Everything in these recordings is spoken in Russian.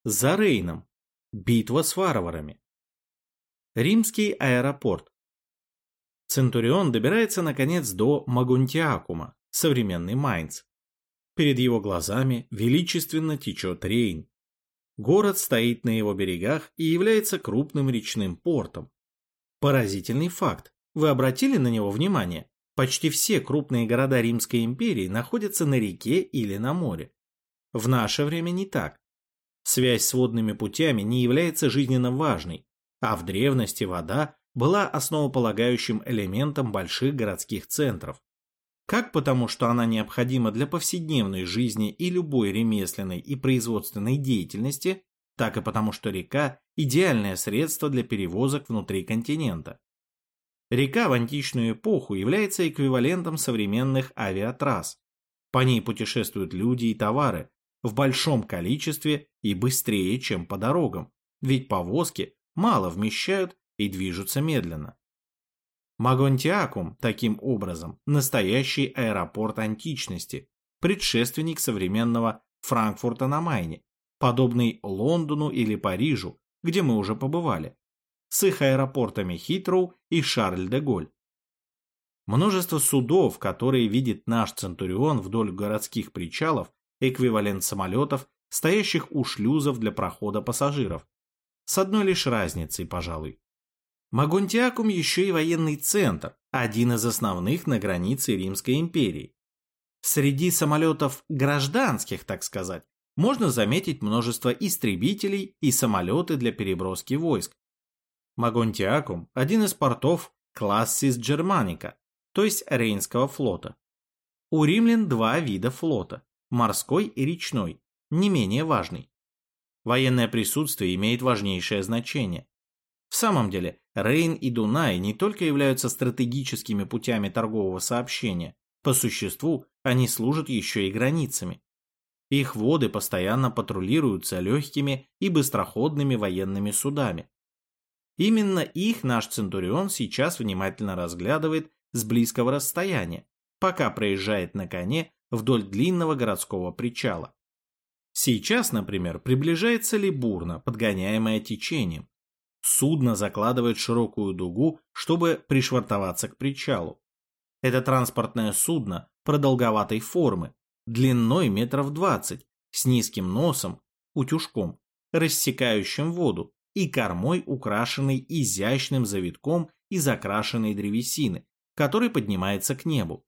За Рейном. Битва с варварами. Римский аэропорт. Центурион добирается наконец до Магунтиакума, современный Майнц. Перед его глазами величественно течет Рейн. Город стоит на его берегах и является крупным речным портом. Поразительный факт. Вы обратили на него внимание? Почти все крупные города Римской империи находятся на реке или на море. В наше время не так. Связь с водными путями не является жизненно важной, а в древности вода была основополагающим элементом больших городских центров. Как потому, что она необходима для повседневной жизни и любой ремесленной и производственной деятельности, так и потому, что река – идеальное средство для перевозок внутри континента. Река в античную эпоху является эквивалентом современных авиатрасс. По ней путешествуют люди и товары в большом количестве и быстрее, чем по дорогам, ведь повозки мало вмещают и движутся медленно. Магунтиакум, таким образом, настоящий аэропорт античности, предшественник современного Франкфурта на Майне, подобный Лондону или Парижу, где мы уже побывали, с их аэропортами Хитроу и Шарль-де-Голь. Множество судов, которые видит наш Центурион вдоль городских причалов, эквивалент самолетов, стоящих у шлюзов для прохода пассажиров. С одной лишь разницей, пожалуй. Магунтиакум еще и военный центр, один из основных на границе Римской империи. Среди самолетов гражданских, так сказать, можно заметить множество истребителей и самолеты для переброски войск. Магунтиакум – один из портов Classis Germanica, то есть Рейнского флота. У римлян два вида флота – морской и речной, не менее важный. Военное присутствие имеет важнейшее значение. В самом деле, Рейн и Дунай не только являются стратегическими путями торгового сообщения, по существу они служат еще и границами. Их воды постоянно патрулируются легкими и быстроходными военными судами. Именно их наш Центурион сейчас внимательно разглядывает с близкого расстояния, пока проезжает на коне вдоль длинного городского причала. Сейчас, например, приближается Либурна, подгоняемая течением. Судно закладывает широкую дугу, чтобы пришвартоваться к причалу. Это транспортное судно продолговатой формы, длиной метров 20, с низким носом, утюжком, рассекающим воду, и кормой, украшенной изящным завитком из окрашенной древесины, который поднимается к небу.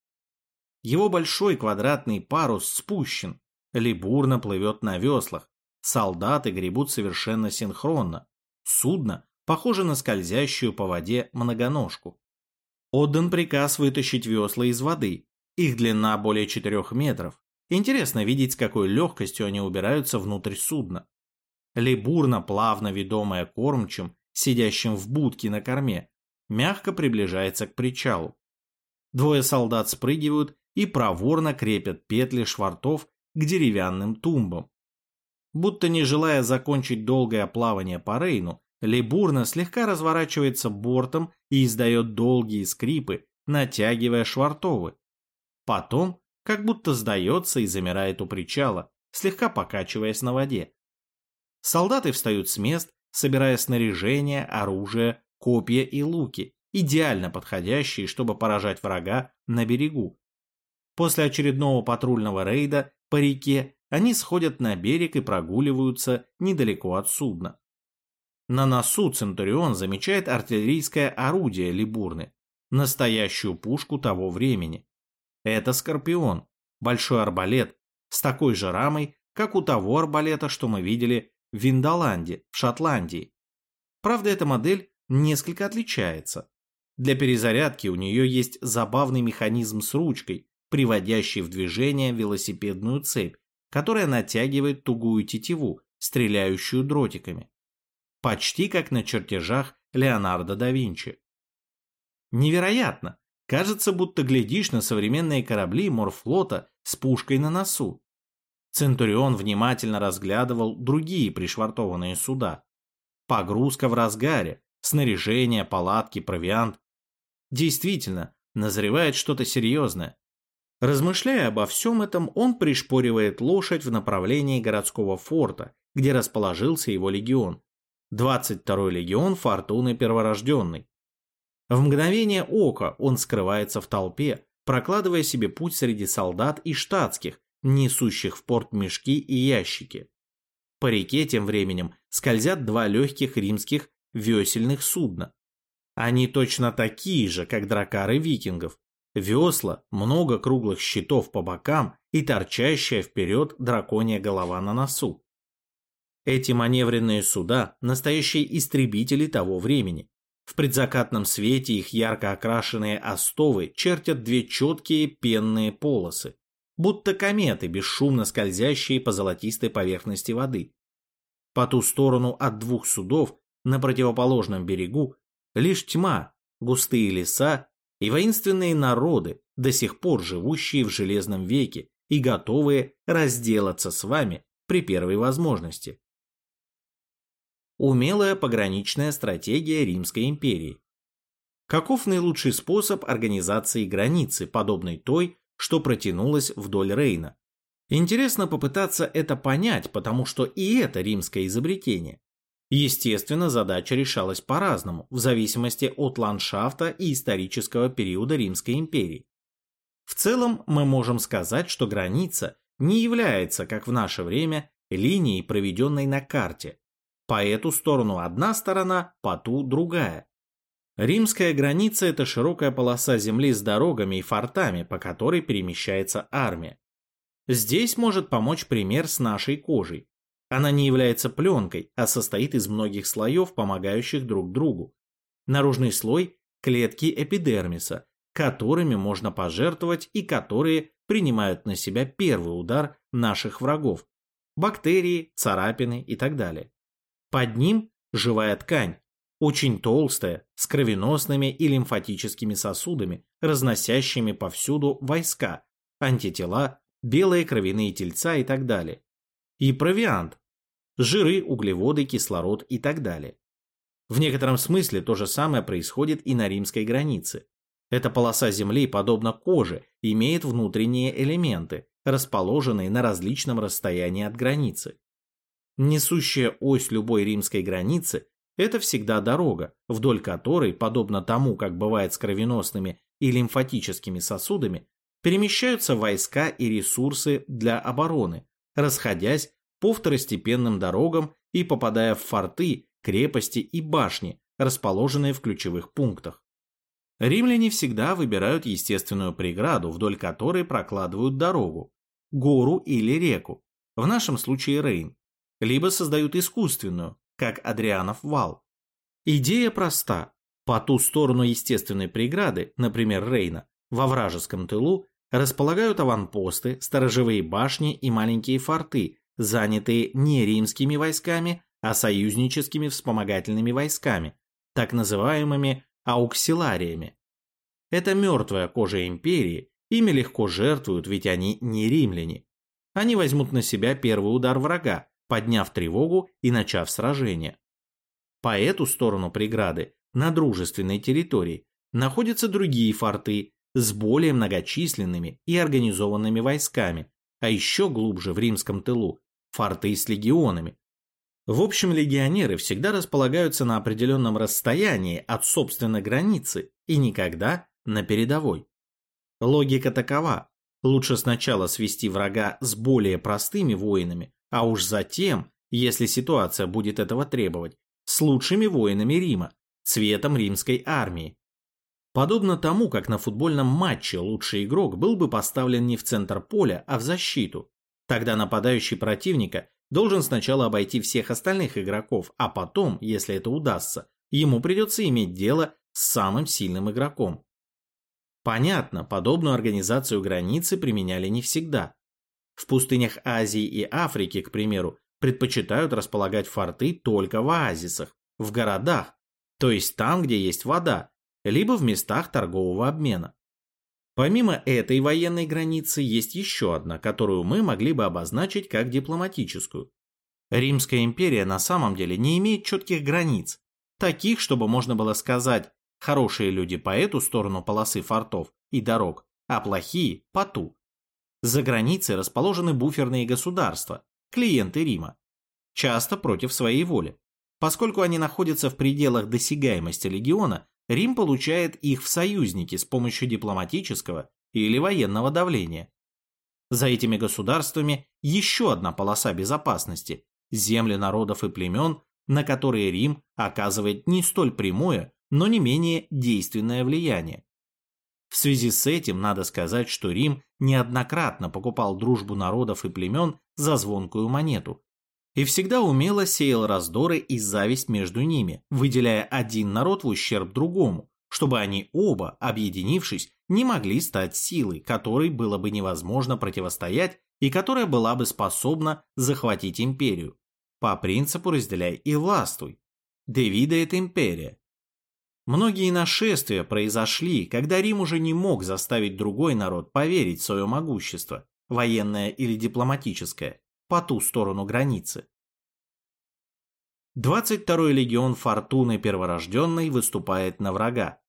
Его большой квадратный парус спущен, Либурна плывет на веслах, солдаты гребут совершенно синхронно, судно похоже на скользящую по воде многоножку. Отдан приказ вытащить весла из воды, их длина более 4 метров. Интересно видеть, с какой легкостью они убираются внутрь судна. Либурна, плавно ведомая кормчим, сидящим в будке на корме, мягко приближается к причалу. Двое солдат спрыгивают и проворно крепят петли швартов к деревянным тумбам. Будто не желая закончить долгое плавание по Рейну, Либурна слегка разворачивается бортом и издает долгие скрипы, натягивая швартовы. Потом, как будто сдается и замирает у причала, слегка покачиваясь на воде. Солдаты встают с мест, собирая снаряжение, оружие, копья и луки, идеально подходящие, чтобы поражать врага на берегу. После очередного патрульного рейда по реке они сходят на берег и прогуливаются недалеко от судна. На носу Центурион замечает артиллерийское орудие Либурны, настоящую пушку того времени. Это Скорпион, большой арбалет, с такой же рамой, как у того арбалета, что мы видели в Виндоланде, в Шотландии. Правда, эта модель несколько отличается. Для перезарядки у нее есть забавный механизм с ручкой, приводящий в движение велосипедную цепь, которая натягивает тугую тетиву, стреляющую дротиками. Почти как на чертежах Леонардо да Винчи. Невероятно! Кажется, будто глядишь на современные корабли морфлота с пушкой на носу. Центурион внимательно разглядывал другие пришвартованные суда. Погрузка в разгаре, снаряжение, палатки, провиант. Действительно, назревает что-то серьезное. Размышляя обо всем этом, он пришпоривает лошадь в направлении городского форта, где расположился его легион. 22-й легион Фортуны Перворожденной. В мгновение ока он скрывается в толпе, прокладывая себе путь среди солдат и штатских, несущих в порт мешки и ящики. По реке тем временем скользят два легких римских весельных судна. Они точно такие же, как дракары викингов. Весла, много круглых щитов по бокам и торчащая вперед драконья голова на носу. Эти маневренные суда – настоящие истребители того времени. В предзакатном свете их ярко окрашенные остовы чертят две четкие пенные полосы, будто кометы, бесшумно скользящие по золотистой поверхности воды. По ту сторону от двух судов, на противоположном берегу, лишь тьма, густые леса и воинственные народы, до сих пор живущие в Железном веке и готовые разделаться с вами при первой возможности. Умелая пограничная стратегия Римской империи. Каков наилучший способ организации границы, подобной той, что протянулась вдоль Рейна? Интересно попытаться это понять, потому что и это римское изобретение. Естественно, задача решалась по-разному, в зависимости от ландшафта и исторического периода Римской империи. В целом, мы можем сказать, что граница не является, как в наше время, линией, проведенной на карте. По эту сторону одна сторона, по ту другая. Римская граница – это широкая полоса земли с дорогами и фортами, по которой перемещается армия. Здесь может помочь пример с нашей кожей. Она не является пленкой, а состоит из многих слоев, помогающих друг другу. Наружный слой – клетки эпидермиса, которыми можно пожертвовать и которые принимают на себя первый удар наших врагов – бактерии, царапины и так далее. Под ним – живая ткань, очень толстая, с кровеносными и лимфатическими сосудами, разносящими повсюду войска, антитела, белые кровяные тельца и так далее. И провиант – жиры, углеводы, кислород и так далее. В некотором смысле то же самое происходит и на римской границе. Эта полоса земли, подобно коже, имеет внутренние элементы, расположенные на различном расстоянии от границы. Несущая ось любой римской границы – это всегда дорога, вдоль которой, подобно тому, как бывает с кровеносными и лимфатическими сосудами, перемещаются войска и ресурсы для обороны, расходясь по второстепенным дорогам и попадая в форты, крепости и башни, расположенные в ключевых пунктах. Римляне всегда выбирают естественную преграду, вдоль которой прокладывают дорогу, гору или реку, в нашем случае Рейн, либо создают искусственную, как Адрианов вал. Идея проста. По ту сторону естественной преграды, например Рейна, во вражеском тылу, располагают аванпосты, сторожевые башни и маленькие форты, занятые не римскими войсками, а союзническими вспомогательными войсками, так называемыми ауксилариями. Это мертвая кожа империи, ими легко жертвуют, ведь они не римляне. Они возьмут на себя первый удар врага, подняв тревогу и начав сражение. По эту сторону преграды, на дружественной территории, находятся другие форты с более многочисленными и организованными войсками, а еще глубже в римском тылу – форты с легионами. В общем, легионеры всегда располагаются на определенном расстоянии от собственной границы и никогда на передовой. Логика такова: лучше сначала свести врага с более простыми воинами, а уж затем, если ситуация будет этого требовать, с лучшими воинами Рима, цветом римской армии. Подобно тому, как на футбольном матче лучший игрок был бы поставлен не в центр поля, а в защиту. Тогда нападающий противника должен сначала обойти всех остальных игроков, а потом, если это удастся, ему придется иметь дело с самым сильным игроком. Понятно, подобную организацию границы применяли не всегда. В пустынях Азии и Африки, к примеру, предпочитают располагать форты только в оазисах, в городах, то есть там, где есть вода, либо в местах торгового обмена. Помимо этой военной границы есть еще одна, которую мы могли бы обозначить как дипломатическую. Римская империя на самом деле не имеет четких границ, таких, чтобы можно было сказать: хорошие люди по эту сторону полосы фортов и дорог, а плохие по ту. За границей расположены буферные государства, клиенты Рима. часто против своей воли. Поскольку они находятся в пределах досягаемости легиона, Рим получает их в союзники с помощью дипломатического или военного давления. За этими государствами еще одна полоса безопасности – земли народов и племен, на которые Рим оказывает не столь прямое, но не менее действенное влияние. В связи с этим надо сказать, что Рим неоднократно покупал дружбу народов и племен за звонкую монету и всегда умело сеял раздоры и зависть между ними, выделяя один народ в ущерб другому, чтобы они оба, объединившись, не могли стать силой, которой было бы невозможно противостоять и которая была бы способна захватить империю. По принципу «разделяй и властвуй». Divide et imperia. Многие нашествия произошли, когда Рим уже не мог заставить другой народ поверить в свое могущество, военное или дипломатическое, по ту сторону границы. 22-й легион Фортуны Перворожденной выступает на врага.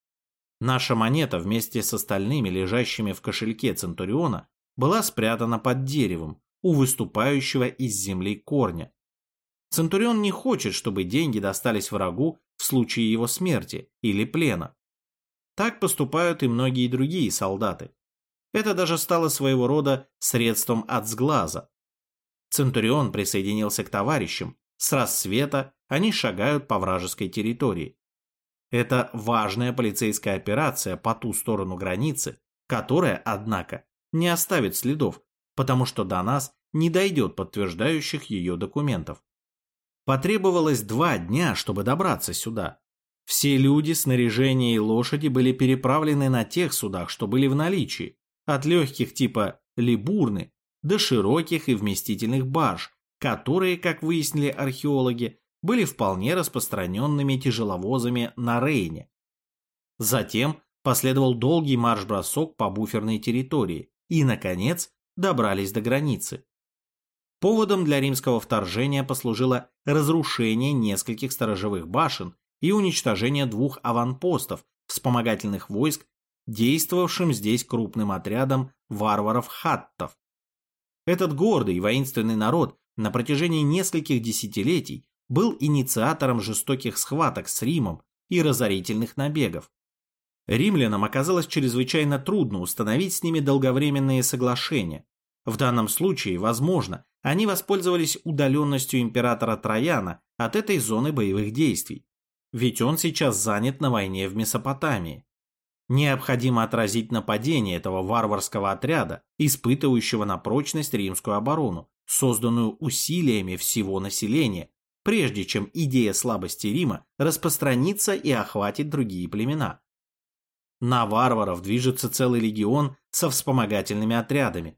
Наша монета вместе с остальными, лежащими в кошельке Центуриона, была спрятана под деревом у выступающего из земли корня. Центурион не хочет, чтобы деньги достались врагу в случае его смерти или плена. Так поступают и многие другие солдаты. Это даже стало своего рода средством от сглаза. Центурион присоединился к товарищам. С рассвета они шагают по вражеской территории. Это важная полицейская операция по ту сторону границы, которая, однако, не оставит следов, потому что до нас не дойдет подтверждающих ее документов. Потребовалось 2 дня, чтобы добраться сюда. Все люди, снаряжение и лошади были переправлены на тех судах, что были в наличии, от легких типа либурны до широких и вместительных барж, которые, как выяснили археологи, были вполне распространенными тяжеловозами на Рейне. Затем последовал долгий марш-бросок по буферной территории и, наконец, добрались до границы. Поводом для римского вторжения послужило разрушение нескольких сторожевых башен и уничтожение 2 аванпостов вспомогательных войск, действовавшим здесь крупным отрядом варваров-хаттов. Этот гордый и воинственный народ на протяжении нескольких десятилетий был инициатором жестоких схваток с Римом и разорительных набегов. Римлянам оказалось чрезвычайно трудно установить с ними долговременные соглашения. В данном случае, возможно, они воспользовались удаленностью императора Трояна от этой зоны боевых действий, ведь он сейчас занят на войне в Месопотамии. Необходимо отразить нападение этого варварского отряда, испытывающего на прочность римскую оборону, созданную усилиями всего населения, прежде чем идея слабости Рима распространится и охватит другие племена. На варваров движется целый легион со вспомогательными отрядами.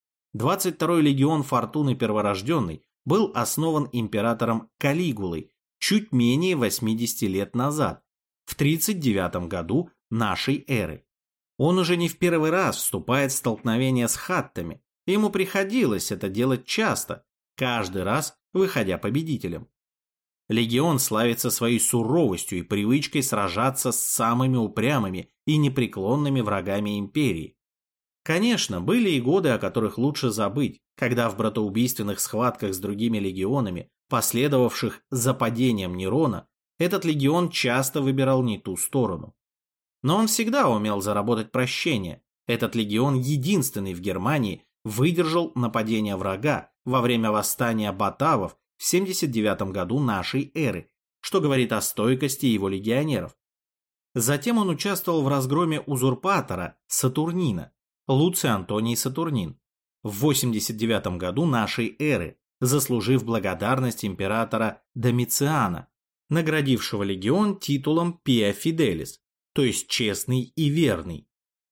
22-й легион Фортуны Перворожденной был основан императором Калигулой чуть менее 80 лет назад, в 39 году нашей эры. Он уже не в первый раз вступает в столкновение с хаттами, ему приходилось это делать часто, каждый раз выходя победителем. Легион славится своей суровостью и привычкой сражаться с самыми упрямыми и непреклонными врагами империи. Конечно, были и годы, о которых лучше забыть, когда в братоубийственных схватках с другими легионами, последовавших за падением Нерона, этот легион часто выбирал не ту сторону. Но он всегда умел заработать прощение. Этот легион, единственный в Германии, выдержал нападение врага во время восстания батавов в 79 году нашей эры, что говорит о стойкости его легионеров. Затем он участвовал в разгроме узурпатора Сатурнина, Луций Антоний Сатурнин, в 89 году нашей эры, заслужив благодарность императора Домициана, наградившего легион титулом Pia Fidelis, то есть честный и верный.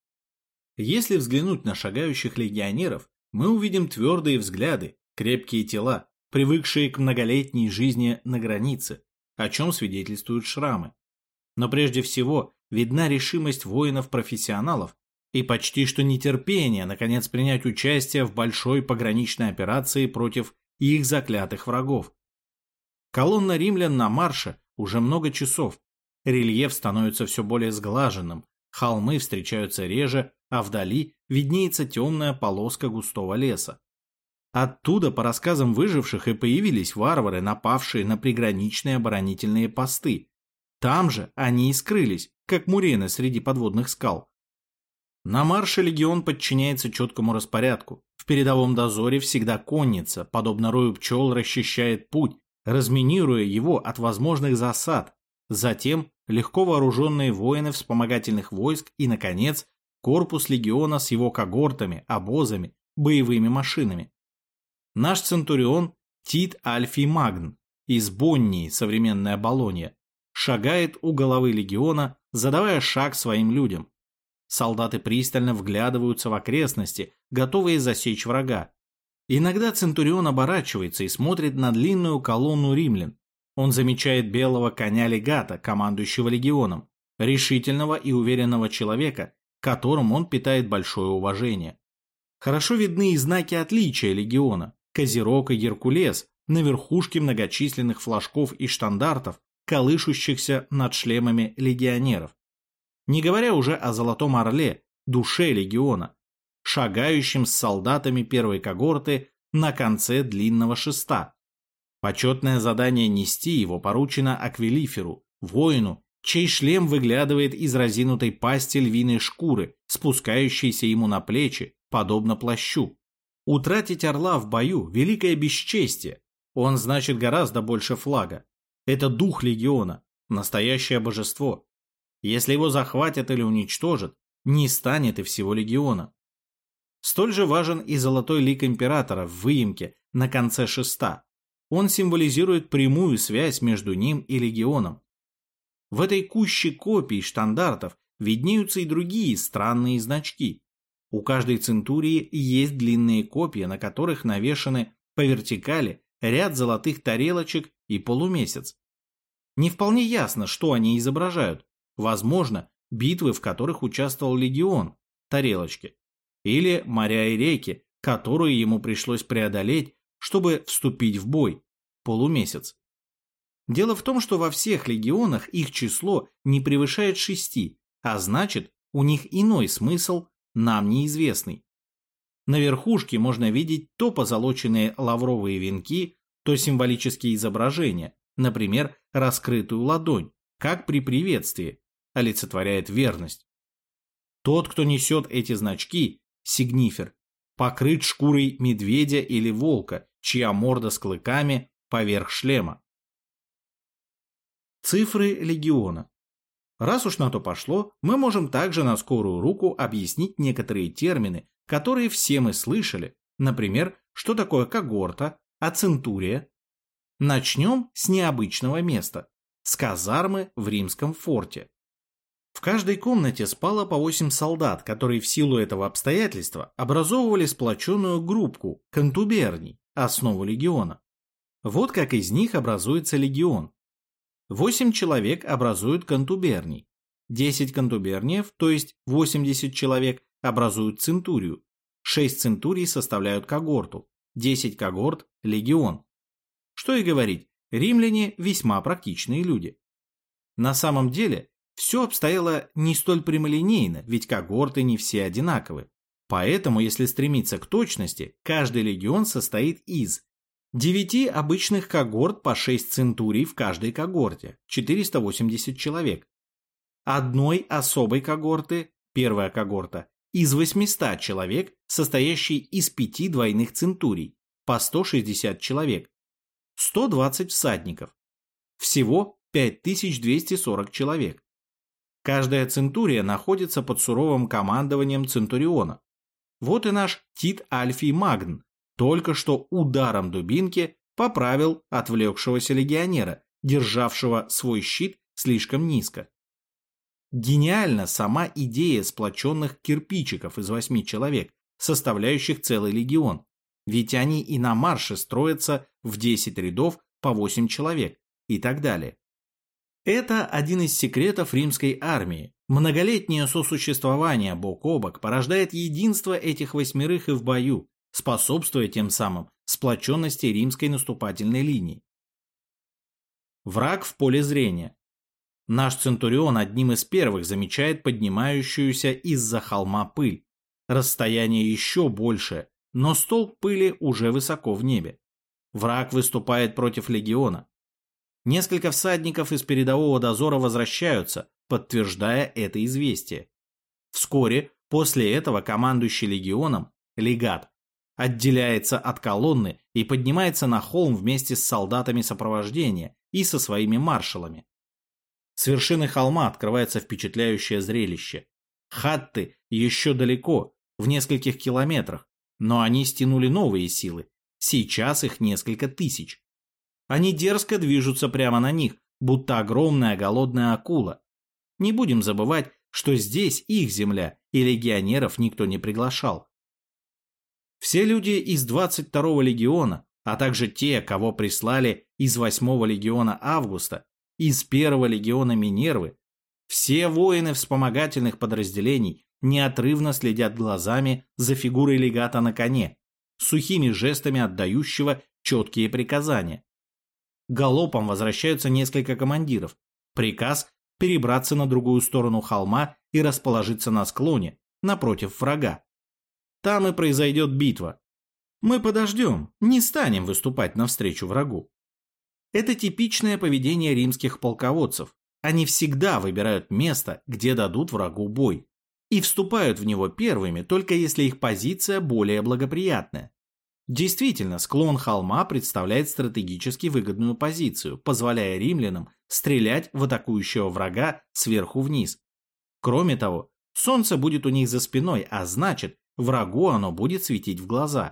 Если взглянуть на шагающих легионеров, мы увидим твердые взгляды, крепкие тела, привыкшие к многолетней жизни на границе, о чем свидетельствуют шрамы. Но прежде всего видна решимость воинов-профессионалов и почти что нетерпение, наконец, принять участие в большой пограничной операции против их заклятых врагов. Колонна римлян на марше уже много часов. Рельеф становится все более сглаженным, холмы встречаются реже, а вдали виднеется темная полоска густого леса. Оттуда, по рассказам выживших, и появились варвары, напавшие на приграничные оборонительные посты. Там же они и скрылись, как мурены среди подводных скал. На марше легион подчиняется четкому распорядку. В передовом дозоре всегда конница, подобно рою пчел, расчищает путь, разминируя его от возможных засад. Затем легко вооруженные воины вспомогательных войск и, наконец, корпус легиона с его когортами, обозами, боевыми машинами. Наш центурион Тит Альфий Магн из Боннии, современная Болонья, шагает у головы легиона, задавая шаг своим людям. Солдаты пристально вглядываются в окрестности, готовые засечь врага. Иногда центурион оборачивается и смотрит на длинную колонну римлян. Он замечает белого коня-легата, командующего легионом, решительного и уверенного человека, к которому он питает большое уважение. Хорошо видны и знаки отличия легиона: Козерог и Геркулес на верхушке многочисленных флажков и штандартов, колышущихся над шлемами легионеров. Не говоря уже о Золотом Орле, душе легиона, шагающем с солдатами первой когорты на конце длинного шеста. Почетное задание нести его поручено Аквилиферу, воину, чей шлем выглядывает из разинутой пасти львиной шкуры, спускающейся ему на плечи, подобно плащу. Утратить орла в бою – великое бесчестие. Он значит гораздо больше флага. Это дух легиона, настоящее божество. Если его захватят или уничтожат, не станет и всего легиона. Столь же важен и золотой лик императора в выемке на конце шеста. Он символизирует прямую связь между ним и легионом. В этой куще копий штандартов виднеются и другие странные значки. У каждой центурии есть длинные копья, на которых навешаны по вертикали ряд золотых тарелочек и полумесяц. Не вполне ясно, что они изображают. Возможно, битвы, в которых участвовал легион, тарелочки, или моря и реки, которые ему пришлось преодолеть, чтобы вступить в бой, полумесяц. Дело в том, что во всех легионах их число не превышает 6, а значит, у них иной смысл, нам неизвестный. На верхушке можно видеть то позолоченные лавровые венки, то символические изображения, например, раскрытую ладонь, как при приветствии, олицетворяет верность. Тот, кто несет эти значки, сигнифер, покрыт шкурой медведя или волка, чья морда с клыками поверх шлема. Цифры легиона. Раз уж на то пошло, мы можем также на скорую руку объяснить некоторые термины, которые все мы слышали, например, что такое когорта, а центурия. Начнем с необычного места, с казармы в римском форте. В каждой комнате спало по 8 солдат, которые в силу этого обстоятельства образовывали сплоченную группку контуберний, основу легиона. Вот как из них образуется легион. 8 человек образуют контуберний, 10 контуберниев, то есть 80 человек, образуют центурию, 6 центурий составляют когорту, 10 когорт – легион. Что и говорить, римляне весьма практичные люди. На самом деле, все обстояло не столь прямолинейно, ведь когорты не все одинаковы. Поэтому, если стремиться к точности, каждый легион состоит из 9 обычных когорт по 6 центурий в каждой когорте, 480 человек. Одной особой когорты, первая когорта, из 800 человек, состоящей из 5 двойных центурий, по 160 человек, 120 всадников. Всего 5240 человек. Каждая центурия находится под суровым командованием центуриона. Вот и наш Тит Альфий Магн только что ударом дубинки поправил отвлекшегося легионера, державшего свой щит слишком низко. Гениальна сама идея сплоченных кирпичиков из 8 человек, составляющих целый легион, ведь они и на марше строятся в 10 рядов по 8 человек и так далее. Это один из секретов римской армии. Многолетнее сосуществование бок о бок порождает единство этих 8 и в бою, способствуя тем самым сплоченности римской наступательной линии. Враг в поле зрения. Наш центурион одним из первых замечает поднимающуюся из-за холма пыль. Расстояние еще большее, но столб пыли уже высоко в небе. Враг выступает против легиона. Несколько всадников из передового дозора возвращаются, подтверждая это известие. Вскоре после этого командующий легионом, легат, отделяется от колонны и поднимается на холм вместе с солдатами сопровождения и со своими маршалами. С вершины холма открывается впечатляющее зрелище. Хатты еще далеко, в нескольких километрах, но они стянули новые силы. Сейчас их несколько тысяч. Они дерзко движутся прямо на них, будто огромная голодная акула. Не будем забывать, что здесь их земля, и легионеров никто не приглашал. Все люди из 22-го легиона, а также те, кого прислали из 8-го легиона Августа, из 1-го легиона Минервы, все воины вспомогательных подразделений неотрывно следят глазами за фигурой легата на коне, сухими жестами отдающего четкие приказания. Галопом возвращаются несколько командиров. Приказ перебраться на другую сторону холма и расположиться на склоне, напротив врага. Там и произойдет битва. Мы подождем, не станем выступать навстречу врагу. Это типичное поведение римских полководцев. Они всегда выбирают место, где дадут врагу бой, и вступают в него первыми, только если их позиция более благоприятная. Действительно, склон холма представляет стратегически выгодную позицию, позволяя римлянам стрелять в атакующего врага сверху вниз. Кроме того, солнце будет у них за спиной, а значит, врагу оно будет светить в глаза.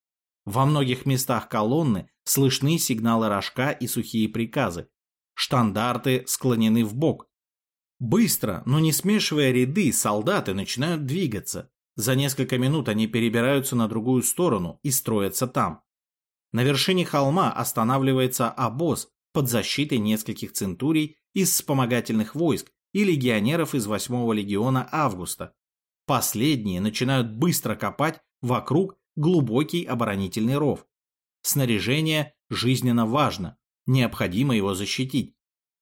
Во многих местах колонны слышны сигналы рожка и сухие приказы. Штандарты склонены вбок. Быстро, но не смешивая ряды, солдаты начинают двигаться. За несколько минут они перебираются на другую сторону и строятся там. На вершине холма останавливается обоз под защитой нескольких центурий из вспомогательных войск и легионеров из 8-го легиона Августа. Последние начинают быстро копать вокруг глубокий оборонительный ров. Снаряжение жизненно важно, необходимо его защитить.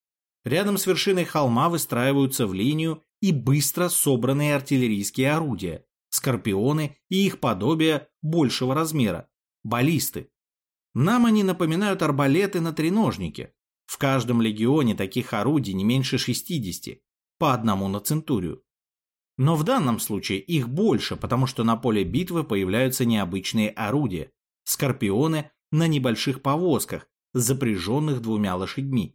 Рядом с вершиной холма выстраиваются в линию и быстро собранные артиллерийские орудия, скорпионы и их подобия большего размера, баллисты. Нам они напоминают арбалеты на треножнике. В каждом легионе таких орудий не меньше 60, по одному на центурию. Но в данном случае их больше, потому что на поле битвы появляются необычные орудия, скорпионы на небольших повозках, запряженных 2 лошадьми.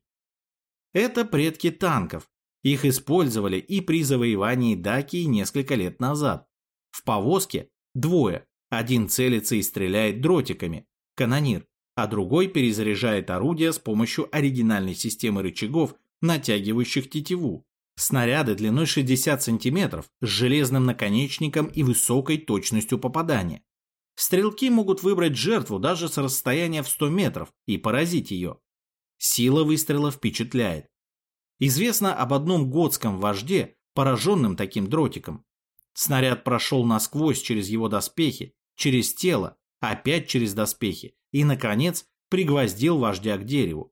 Это предки танков. Их использовали и при завоевании Дакии несколько лет назад. В повозке 2. Один целится и стреляет дротиками, канонир, а другой перезаряжает орудие с помощью оригинальной системы рычагов, натягивающих тетиву. Снаряды длиной 60 см с железным наконечником и высокой точностью попадания. Стрелки могут выбрать жертву даже с расстояния в 100 метров и поразить ее. Сила выстрела впечатляет. Известно об одном готском вожде, пораженном таким дротиком. Снаряд прошел насквозь через его доспехи, через тело, опять через доспехи и, наконец, пригвоздил вождя к дереву.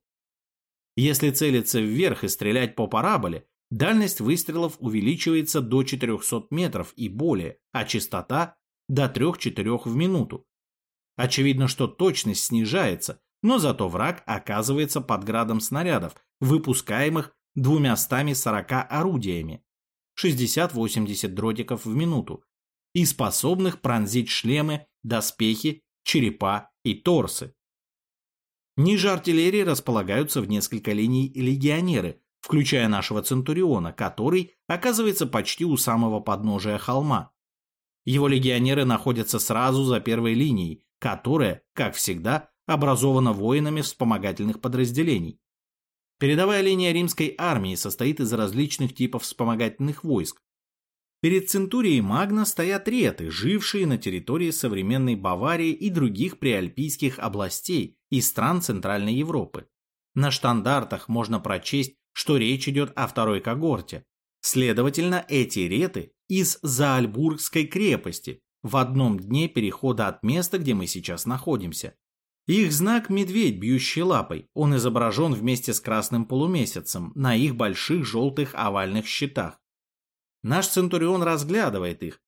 Если целиться вверх и стрелять по параболе, дальность выстрелов увеличивается до 400 метров и более, а частота – до 3-4 в минуту. Очевидно, что точность снижается, но зато враг оказывается под градом снарядов, выпускаемых 240 орудиями, 60-80 дротиков в минуту, и способных пронзить шлемы, доспехи, черепа и торсы. Ниже артиллерии располагаются в несколько линий легионеры, включая нашего Центуриона, который оказывается почти у самого подножия холма. Его легионеры находятся сразу за первой линией, которая, как всегда, образована воинами вспомогательных подразделений. Передовая линия римской армии состоит из различных типов вспомогательных войск. Перед Центурией Магна стоят реты, жившие на территории современной Баварии и других приальпийских областей и стран Центральной Европы. На штандартах можно прочесть, что речь идет о второй когорте. Следовательно, эти реты из Заальбургской крепости в одном дне перехода от места, где мы сейчас находимся. Их знак – медведь, бьющий лапой. Он изображен вместе с красным полумесяцем на их больших желтых овальных щитах. Наш Центурион разглядывает их.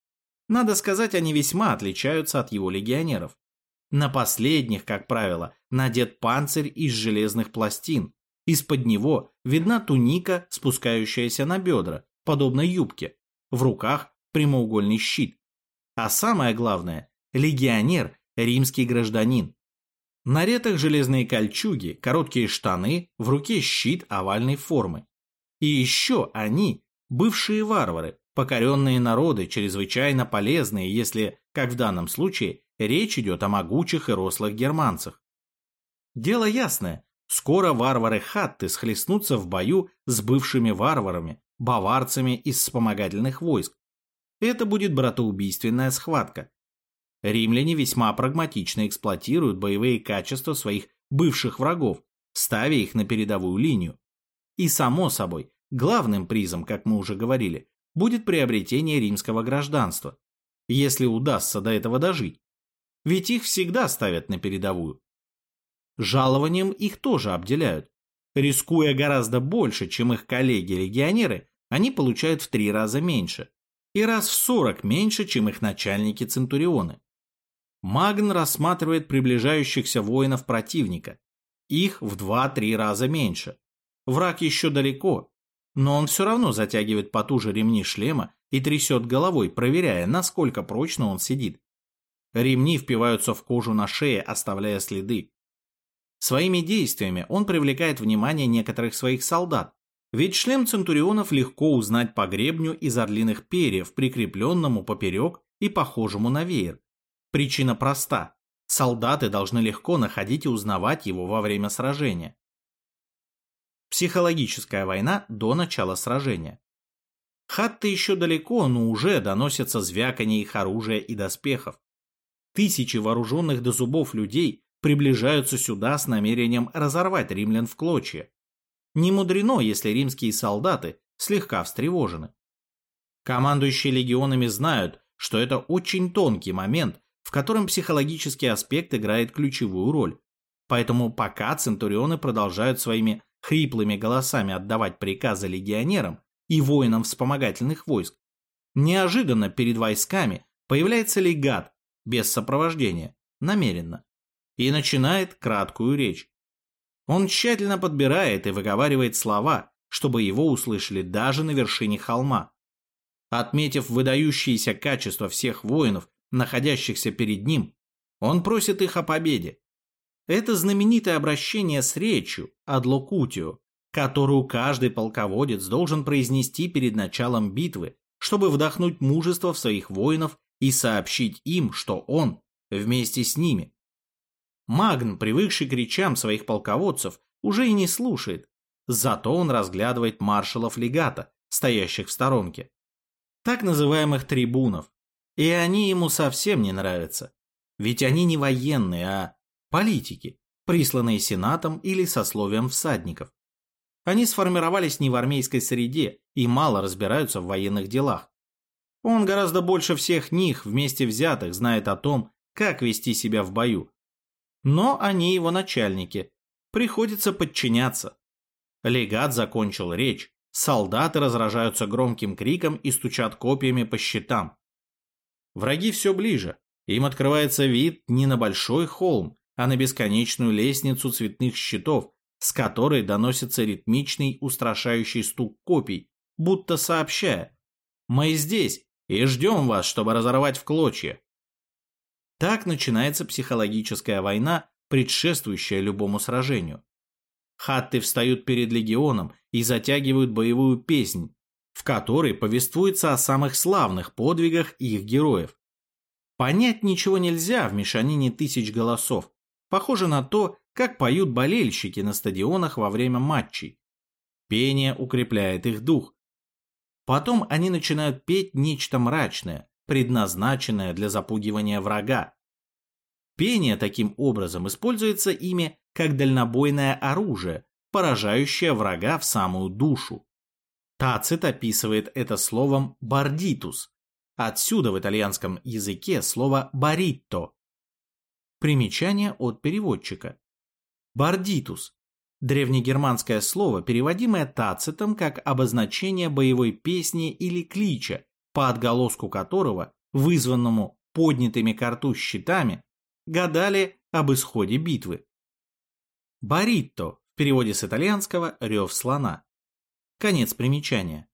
Надо сказать, они весьма отличаются от его легионеров. На последних, как правило, надет панцирь из железных пластин. Из-под него видна туника, спускающаяся на бедра, подобно юбке. В руках прямоугольный щит. А самое главное, легионер – римский гражданин. На ретах железные кольчуги, короткие штаны, в руке щит овальной формы. И еще они – бывшие варвары, покоренные народы, чрезвычайно полезные, если, как в данном случае, речь идет о могучих и рослых германцах. Дело ясное, скоро варвары-хатты схлестнутся в бою с бывшими варварами, баварцами из вспомогательных войск. Это будет братоубийственная схватка. Римляне весьма прагматично эксплуатируют боевые качества своих бывших врагов, ставя их на передовую линию. И, само собой, главным призом, как мы уже говорили, будет приобретение римского гражданства, если удастся до этого дожить. Ведь их всегда ставят на передовую. Жалованием их тоже обделяют. Рискуя гораздо больше, чем их коллеги-легионеры, они получают в 3 раза меньше. И раз в 40 меньше, чем их начальники-центурионы. Магн рассматривает приближающихся воинов противника. Их в 2-3 раза меньше. Враг еще далеко, но он все равно затягивает потуже ремни шлема и трясет головой, проверяя, насколько прочно он сидит. Ремни впиваются в кожу на шее, оставляя следы. Своими действиями он привлекает внимание некоторых своих солдат, ведь шлем центурионов легко узнать по гребню из орлиных перьев, прикрепленному поперек и похожему на веер. Причина проста. Солдаты должны легко находить и узнавать его во время сражения. Психологическая война до начала сражения. Хатты еще далеко, но уже доносятся звяканье их оружия и доспехов. Тысячи вооруженных до зубов людей приближаются сюда с намерением разорвать римлян в клочья. Не мудрено, если римские солдаты слегка встревожены. Командующие легионами знают, что это очень тонкий момент, в котором психологический аспект играет ключевую роль. Поэтому пока центурионы продолжают своими хриплыми голосами отдавать приказы легионерам и воинам вспомогательных войск, неожиданно перед войсками появляется легат без сопровождения, намеренно, и начинает краткую речь. Он тщательно подбирает и выговаривает слова, чтобы его услышали даже на вершине холма. Отметив выдающиеся качества всех воинов, находящихся перед ним, он просит их о победе. Это знаменитое обращение с речью «адлокутио», которую каждый полководец должен произнести перед началом битвы, чтобы вдохнуть мужество в своих воинов и сообщить им, что он вместе с ними. Магн, привыкший к речам своих полководцев, уже и не слушает, зато он разглядывает маршалов легата, стоящих в сторонке, так называемых трибунов, и они ему совсем не нравятся, ведь они не военные, а политики, присланные сенатом или сословием всадников. Они сформировались не в армейской среде и мало разбираются в военных делах. Он гораздо больше всех них вместе взятых знает о том, как вести себя в бою. Но они его начальники, приходится подчиняться. Легат закончил речь, солдаты разражаются громким криком и стучат копьями по щитам. Враги все ближе, им открывается вид не на большой холм, а на бесконечную лестницу цветных щитов, с которой доносится ритмичный устрашающий стук копий, будто сообщая: «Мы здесь и ждем вас, чтобы разорвать в клочья». Так начинается психологическая война, предшествующая любому сражению. Хатты встают перед легионом и затягивают боевую песнь, в которой повествуется о самых славных подвигах их героев. Понять ничего нельзя в мешанине тысяч голосов. Похоже на то, как поют болельщики на стадионах во время матчей. Пение укрепляет их дух. Потом они начинают петь нечто мрачное, предназначенное для запугивания врага. Пение таким образом используется ими как дальнобойное оружие, поражающее врага в самую душу. Тацит описывает это словом «бардитус». Отсюда в итальянском языке слово «баритто». Примечание от переводчика. Бардитус – древнегерманское слово, переводимое Тацитом как обозначение боевой песни или клича, по отголоску которого вызванному поднятыми ко рту щитами, гадали об исходе битвы. Баритто, в переводе с итальянского «рев слона». Конец примечания.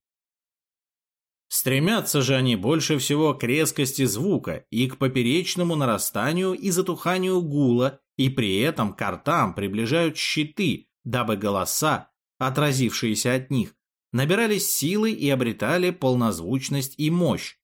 Стремятся же они больше всего к резкости звука и к поперечному нарастанию и затуханию гула, и при этом к ртам приближают щиты, дабы голоса, отразившиеся от них, набирались силы и обретали полнозвучность и мощь.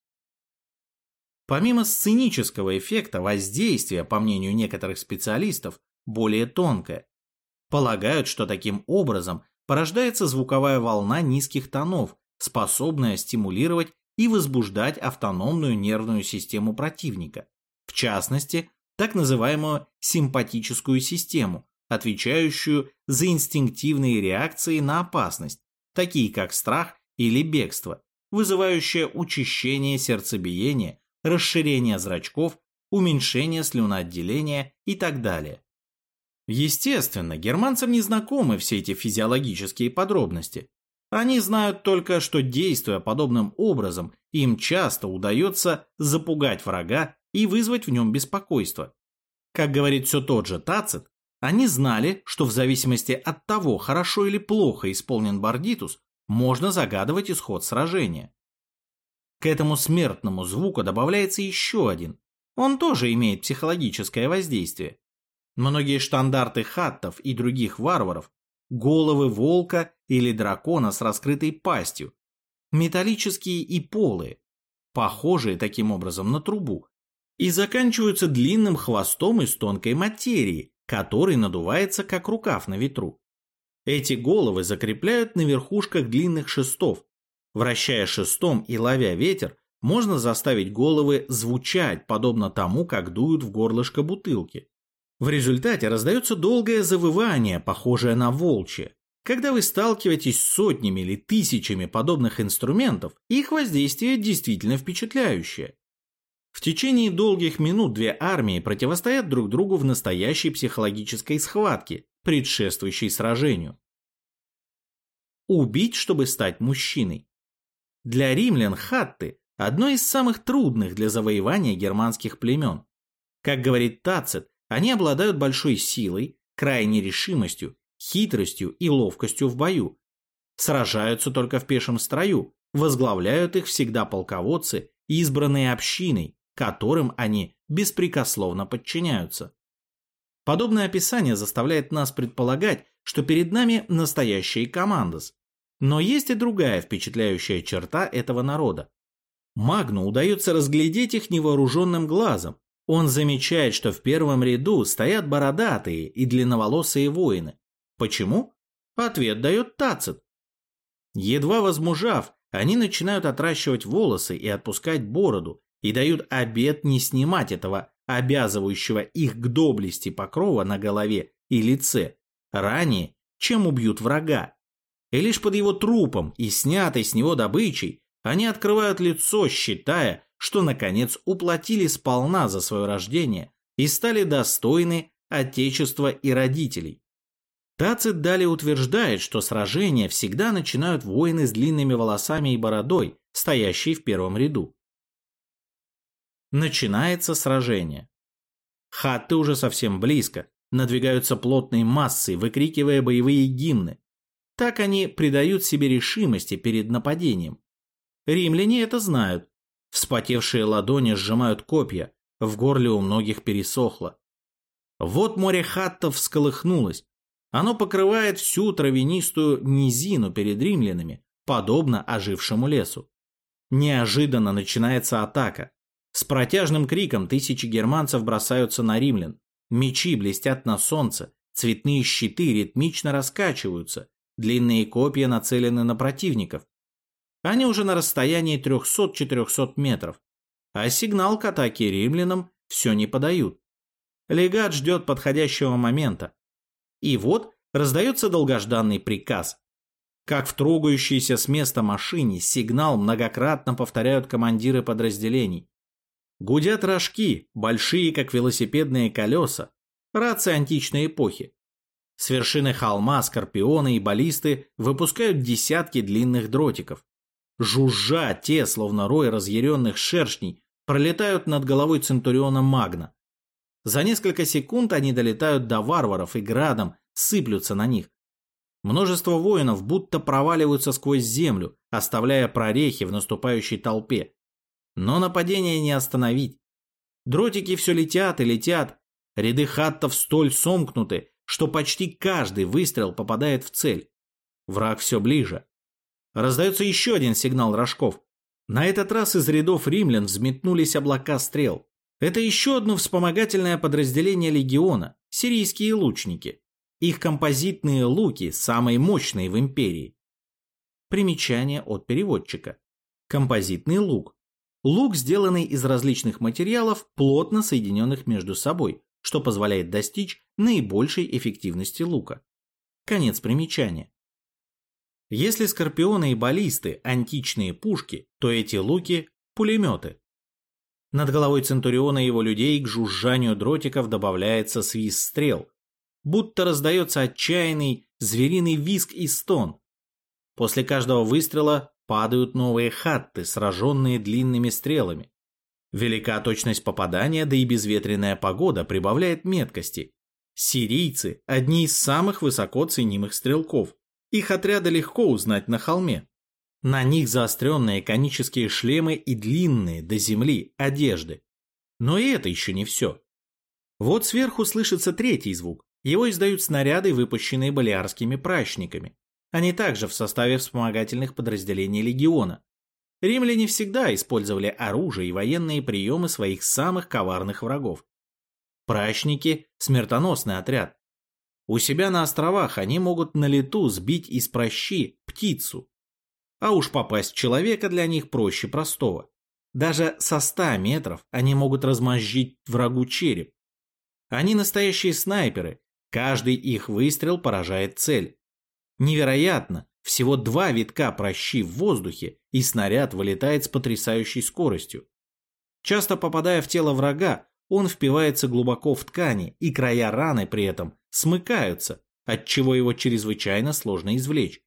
Помимо сценического эффекта, воздействие, по мнению некоторых специалистов, более тонкое. Полагают, что таким образом порождается звуковая волна низких тонов, способная стимулировать и возбуждать автономную нервную систему противника, в частности, так называемую симпатическую систему, отвечающую за инстинктивные реакции на опасность, такие как страх или бегство, вызывающее учащение сердцебиения, расширение зрачков, уменьшение слюноотделения и так далее. Естественно, германцам не знакомы все эти физиологические подробности. Они знают только, что, действуя подобным образом, им часто удается запугать врага и вызвать в нем беспокойство. Как говорит все тот же Тацит, они знали, что в зависимости от того, хорошо или плохо исполнен бардитус, можно загадывать исход сражения. К этому смертному звуку добавляется еще один. Он тоже имеет психологическое воздействие. Многие штандарты хаттов и других варваров – головы волка или дракона с раскрытой пастью, металлические и полые, похожие таким образом на трубу, и заканчиваются длинным хвостом из тонкой материи, который надувается как рукав на ветру. Эти головы закрепляют на верхушках длинных шестов. Вращая шестом и ловя ветер, можно заставить головы звучать, подобно тому, как дуют в горлышко бутылки. В результате раздается долгое завывание, похожее на волчье. Когда вы сталкиваетесь с сотнями или тысячами подобных инструментов, их воздействие действительно впечатляющее. В течение долгих минут две армии противостоят друг другу в настоящей психологической схватке, предшествующей сражению. Убить, чтобы стать мужчиной. Для римлян хатты – одно из самых трудных для завоевания германских племен. Как говорит Тацит, они обладают большой силой, крайней решимостью, хитростью и ловкостью в бою. Сражаются только в пешем строю, возглавляют их всегда полководцы, избранные общиной, которым они беспрекословно подчиняются. Подобное описание заставляет нас предполагать, что перед нами настоящие командос. Но есть и другая впечатляющая черта этого народа. Магну удается разглядеть их невооруженным глазом. Он замечает, что в первом ряду стоят бородатые и длинноволосые воины. Почему? Ответ дает Тацит. Едва возмужав, они начинают отращивать волосы и отпускать бороду, и дают обет не снимать этого обязывающего их к доблести покрова на голове и лице ранее, чем убьют врага. И лишь под его трупом и снятой с него добычей они открывают лицо, считая, что наконец уплатили сполна за свое рождение и стали достойны отечества и родителей. Тацит далее утверждает, что сражения всегда начинают воины с длинными волосами и бородой, стоящие в первом ряду. Начинается сражение. Хатты уже совсем близко, надвигаются плотной массой, выкрикивая боевые гимны. Так они придают себе решимости перед нападением. Римляне это знают. Вспотевшие ладони сжимают копья, в горле у многих пересохло. Вот море хаттов всколыхнулось. Оно покрывает всю травянистую низину перед римлянами, подобно ожившему лесу. Неожиданно начинается атака. С протяжным криком тысячи германцев бросаются на римлян. Мечи блестят на солнце, цветные щиты ритмично раскачиваются, длинные копья нацелены на противников. Они уже на расстоянии 300-400 метров, а сигнал к атаке римлянам все не подают. Легат ждет подходящего момента. И вот раздается долгожданный приказ. Как в трогающейся с места машине сигнал многократно повторяют командиры подразделений. Гудят рожки, большие, как велосипедные колеса, рации античной эпохи. С вершины холма скорпионы и баллисты выпускают десятки длинных дротиков. Жужжа те, словно рой разъяренных шершней, пролетают над головой Центуриона Магна. За несколько секунд они долетают до варваров и градом сыплются на них. Множество воинов будто проваливаются сквозь землю, оставляя прорехи в наступающей толпе. Но нападение не остановить. Дротики все летят и летят. Ряды хаттов столь сомкнуты, что почти каждый выстрел попадает в цель. Враг все ближе. Раздается еще один сигнал рожков. На этот раз из рядов римлян взметнулись облака стрел. Это еще одно вспомогательное подразделение легиона – сирийские лучники. Их композитные луки самые мощные в империи. Примечание от переводчика. Композитный лук. Лук, сделанный из различных материалов, плотно соединенных между собой, что позволяет достичь наибольшей эффективности лука. Конец примечания. Если скорпионы и баллисты – античные пушки, то эти луки – пулеметы. Над головой Центуриона и его людей к жужжанию дротиков добавляется свист стрел, будто раздается отчаянный звериный визг и стон. После каждого выстрела падают новые хатты, сраженные длинными стрелами. Велика точность попадания, да и безветренная погода прибавляет меткости. Сирийцы – одни из самых высоко ценимых стрелков. Их отряды легко узнать на холме. На них заостренные конические шлемы и длинные до земли одежды. Но и это еще не все. Вот сверху слышится третий звук. Его издают снаряды, выпущенные балиарскими пращниками. Они также в составе вспомогательных подразделений легиона. Римляне всегда использовали оружие и военные приемы своих самых коварных врагов. Пращники – смертоносный отряд. У себя на островах они могут на лету сбить из пращи птицу. А уж попасть в человека для них проще простого. Даже со 100 метров они могут размозжить врагу череп. Они настоящие снайперы, каждый их выстрел поражает цель. Невероятно, всего 2 витка пращи в воздухе, и снаряд вылетает с потрясающей скоростью. Часто попадая в тело врага, он впивается глубоко в ткани, и края раны при этом смыкаются, отчего его чрезвычайно сложно извлечь.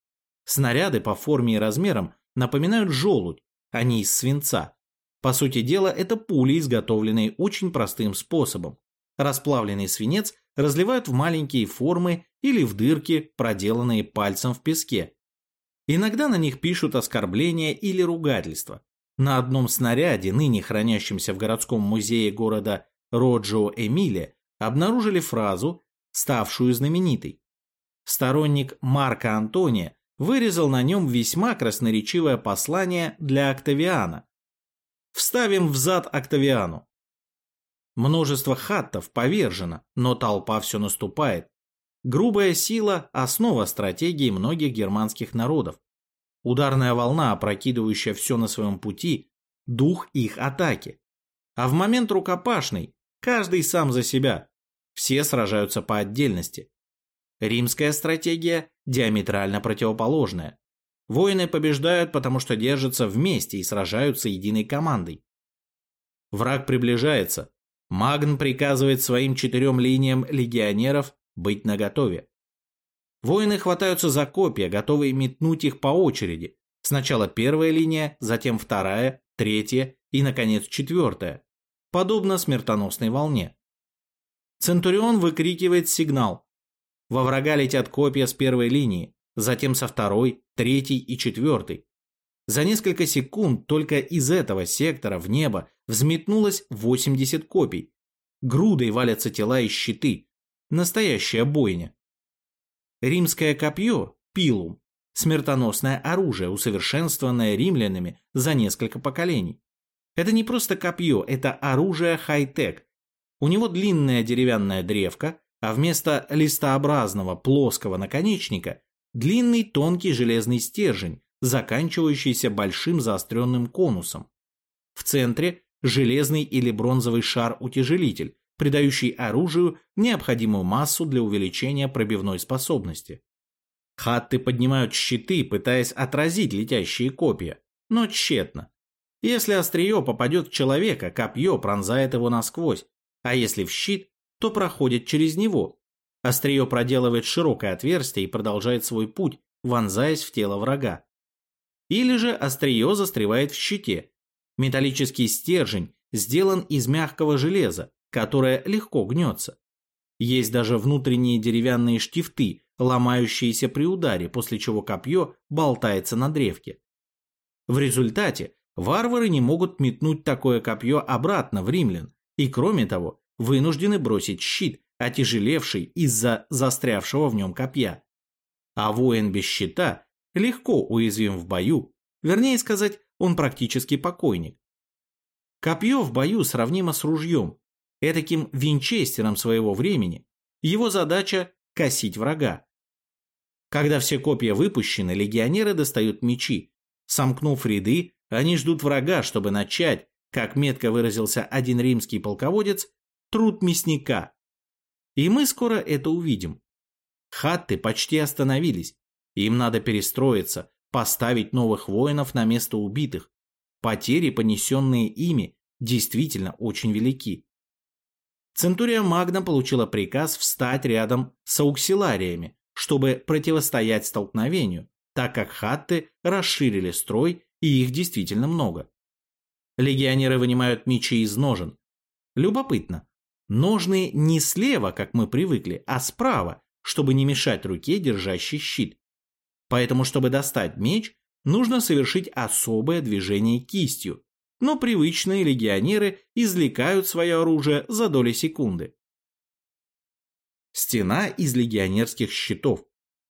Снаряды по форме и размерам напоминают желудь, они из свинца. По сути дела, это пули, изготовленные очень простым способом. Расплавленный свинец разливают в маленькие формы или в дырки, проделанные пальцем в песке. Иногда на них пишут оскорбления или ругательства. На одном снаряде, ныне хранящемся в городском музее города Роджо-Эмилия, обнаружили фразу, ставшую знаменитой. Сторонник Марка Антония вырезал на нем весьма красноречивое послание для Октавиана. «Вставим взад Октавиану». Множество хаттов повержено, но толпа все наступает. Грубая сила – основа стратегии многих германских народов. Ударная волна, опрокидывающая все на своем пути – дух их атаки. А в момент рукопашный каждый сам за себя. Все сражаются по отдельности. Римская стратегия диаметрально противоположная. Воины побеждают, потому что держатся вместе и сражаются единой командой. Враг приближается. Магн приказывает своим 4 линиям легионеров быть наготове. Воины хватаются за копья, готовые метнуть их по очереди. Сначала первая линия, затем вторая, третья и, наконец, 4, подобно смертоносной волне. Центурион выкрикивает сигнал. Во врага летят копья с первой линии, затем со 2, 3 и 4. За несколько секунд только из этого сектора в небо взметнулось 80 копий. Грудой валятся тела и щиты. Настоящая бойня. Римское копье, пилум, смертоносное оружие, усовершенствованное римлянами за несколько поколений. Это не просто копье, это оружие хай-тек. У него длинная деревянная древко, а вместо листообразного плоского наконечника длинный тонкий железный стержень, заканчивающийся большим заостренным конусом. В центре железный или бронзовый шар-утяжелитель, придающий оружию необходимую массу для увеличения пробивной способности. Хатты поднимают щиты, пытаясь отразить летящие копья, но тщетно. Если острие попадет в человека, копье пронзает его насквозь, а если в щит, то проходит через него. Острие проделывает широкое отверстие и продолжает свой путь, вонзаясь в тело врага. Или же острие застревает в щите. Металлический стержень сделан из мягкого железа, которое легко гнется. Есть даже внутренние деревянные штифты, ломающиеся при ударе, после чего копье болтается на древке. В результате варвары не могут метнуть такое копье обратно в римлян и, кроме того, вынуждены бросить щит, отяжелевший из-за застрявшего в нем копья. А воин без щита легко уязвим в бою, вернее сказать, он практически покойник. Копье в бою сравнимо с ружьем, этаким винчестером своего времени. Его задача – косить врага. Когда все копья выпущены, легионеры достают мечи. Сомкнув ряды, они ждут врага, чтобы начать, как метко выразился один римский полководец, труд мясника. И мы скоро это увидим. Хатты почти остановились. Им надо перестроиться, поставить новых воинов на место убитых. Потери, понесенные ими, действительно очень велики. Центурия Магна получила приказ встать рядом с ауксилариями, чтобы противостоять столкновению, так как хатты расширили строй и их действительно много. Легионеры вынимают мечи из ножен. Любопытно, ножны не слева, как мы привыкли, а справа, чтобы не мешать руке, держащей щит. Поэтому, чтобы достать меч, нужно совершить особое движение кистью, но привычные легионеры извлекают свое оружие за доли секунды. Стена из легионерских щитов.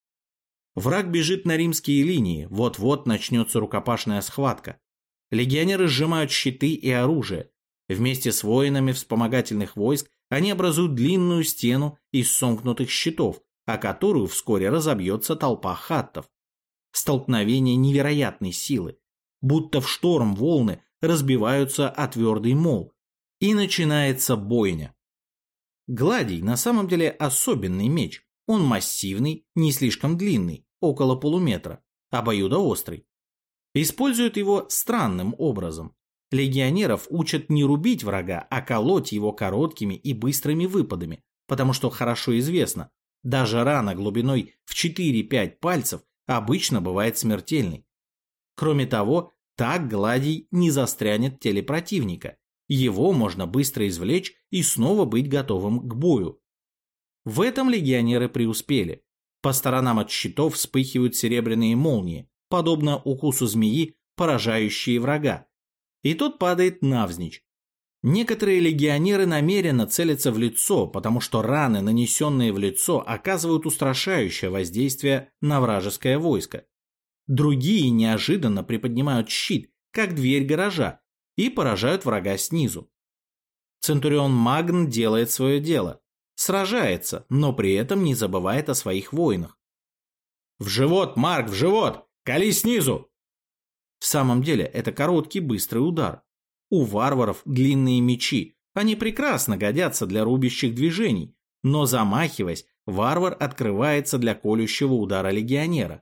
Враг бежит на римские линии, вот-вот начнется рукопашная схватка. Легионеры сжимают щиты и оружие. Вместе с воинами вспомогательных войск они образуют длинную стену из сомкнутых щитов, о которую вскоре разобьется толпа хаттов. Столкновение невероятной силы, будто в шторм волны разбиваются о твердый мол, и начинается бойня. Гладий на самом деле особенный меч, он массивный, не слишком длинный, около полуметра, обоюдоострый. Используют его странным образом. Легионеров учат не рубить врага, а колоть его короткими и быстрыми выпадами, потому что хорошо известно, даже рана глубиной в 4-5 пальцев обычно бывает смертельной. Кроме того, так гладий не застрянет в теле противника, его можно быстро извлечь и снова быть готовым к бою. В этом легионеры преуспели. По сторонам от щитов вспыхивают серебряные молнии, подобно укусу змеи, поражающие врага, и тот падает навзничь. Некоторые легионеры намеренно целятся в лицо, потому что раны, нанесенные в лицо, оказывают устрашающее воздействие на вражеское войско. Другие неожиданно приподнимают щит, как дверь гаража, и поражают врага снизу. Центурион Магн делает свое дело, сражается, но при этом не забывает о своих воинах. «В живот, Марк, в живот! Кали снизу!» В самом деле это короткий быстрый удар. У варваров длинные мечи, они прекрасно годятся для рубящих движений, но замахиваясь, варвар открывается для колющего удара легионера.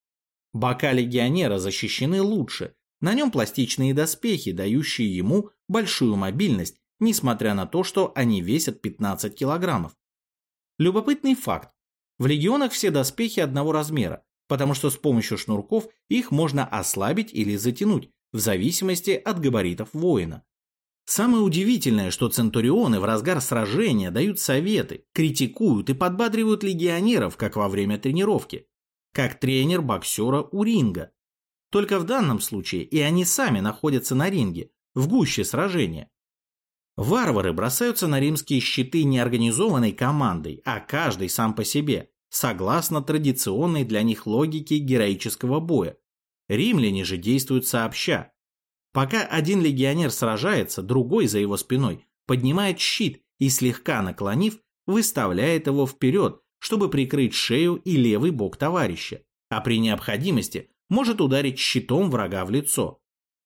Бока легионера защищены лучше, на нем пластичные доспехи, дающие ему большую мобильность, несмотря на то, что они весят 15 килограммов. Любопытный факт. В легионах все доспехи одного размера, потому что с помощью шнурков их можно ослабить или затянуть, в зависимости от габаритов воина. Самое удивительное, что центурионы в разгар сражения дают советы, критикуют и подбадривают легионеров, как во время тренировки, как тренер боксера у ринга. Только в данном случае и они сами находятся на ринге, в гуще сражения. Варвары бросаются на римские щиты не организованной командой, а каждый сам по себе, согласно традиционной для них логике героического боя. Римляне же действуют сообща. Пока один легионер сражается, другой за его спиной поднимает щит и, слегка наклонив, выставляет его вперед, чтобы прикрыть шею и левый бок товарища, а при необходимости может ударить щитом врага в лицо.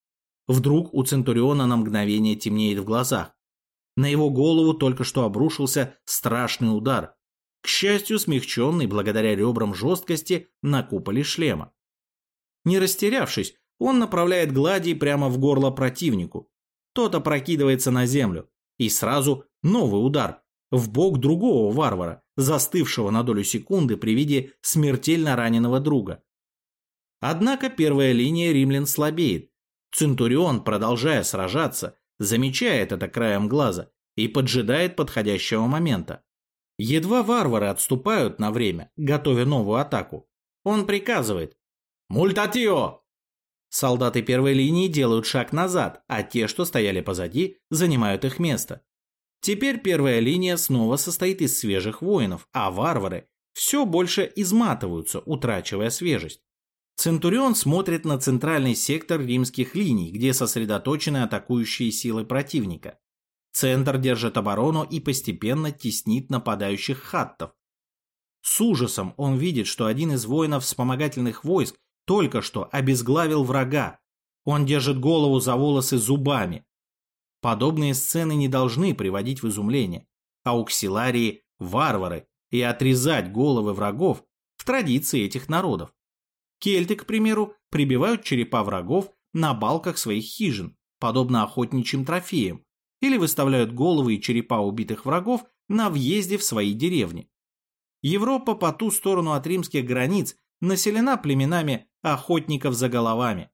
Вдруг у центуриона на мгновение темнеет в глазах. На его голову только что обрушился страшный удар, к счастью, смягченный благодаря ребрам жесткости на куполе шлема. Не растерявшись, он направляет гладий прямо в горло противнику. Тот опрокидывается на землю, и сразу новый удар в бок другого варвара, застывшего на долю секунды при виде смертельно раненого друга. Однако первая линия римлян слабеет. Центурион, продолжая сражаться, замечает это краем глаза и поджидает подходящего момента. Едва варвары отступают на время, готовя новую атаку, он приказывает «Мультатио!». Солдаты первой линии делают шаг назад, а те, что стояли позади, занимают их место. Теперь первая линия снова состоит из свежих воинов, а варвары все больше изматываются, утрачивая свежесть. Центурион смотрит на центральный сектор римских линий, где сосредоточены атакующие силы противника. Центр держит оборону и постепенно теснит нападающих хаттов. С ужасом он видит, что один из воинов вспомогательных войск только что обезглавил врага. Он держит голову за волосы зубами. Подобные сцены не должны приводить в изумление. Ауксиларии – варвары, и отрезать головы врагов в традиции этих народов. Кельты, к примеру, прибивают черепа врагов на балках своих хижин, подобно охотничьим трофеям, или выставляют головы и черепа убитых врагов на въезде в свои деревни. Европа по ту сторону от римских границ населена племенами охотников за головами.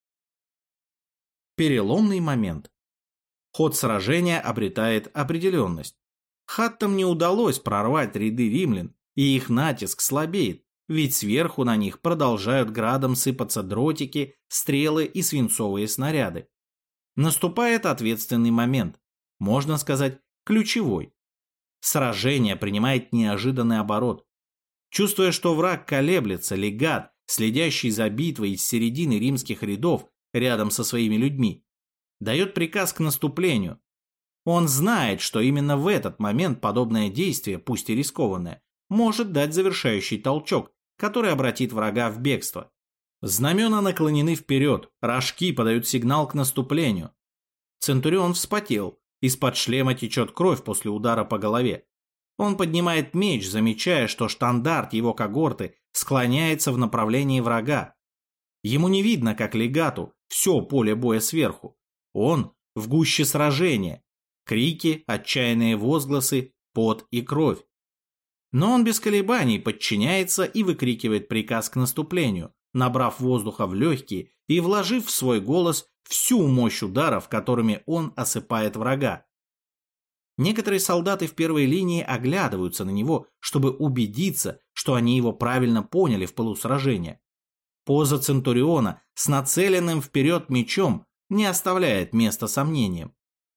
Переломный момент. Ход сражения обретает определенность. Хаттам не удалось прорвать ряды римлян, и их натиск слабеет, ведь сверху на них продолжают градом сыпаться дротики, стрелы и свинцовые снаряды. Наступает ответственный момент, можно сказать, ключевой. Сражение принимает неожиданный оборот. Чувствуя, что враг колеблется, легат, следящий за битвой из середины римских рядов рядом со своими людьми, дает приказ к наступлению. Он знает, что именно в этот момент подобное действие, пусть и рискованное, может дать завершающий толчок, который обратит врага в бегство. Знамена наклонены вперед, рожки подают сигнал к наступлению. Центурион вспотел, из-под шлема течет кровь после удара по голове. Он поднимает меч, замечая, что штандарт его когорты склоняется в направлении врага. Ему не видно, как легату, все поле боя сверху. Он в гуще сражения. Крики, отчаянные возгласы, пот и кровь. Но он без колебаний подчиняется и выкрикивает приказ к наступлению, набрав воздуха в легкие и вложив в свой голос всю мощь ударов, которыми он осыпает врага. Некоторые солдаты в первой линии оглядываются на него, чтобы убедиться, что они его правильно поняли в пылу сражения. Поза Центуриона с нацеленным вперед мечом не оставляет места сомнениям.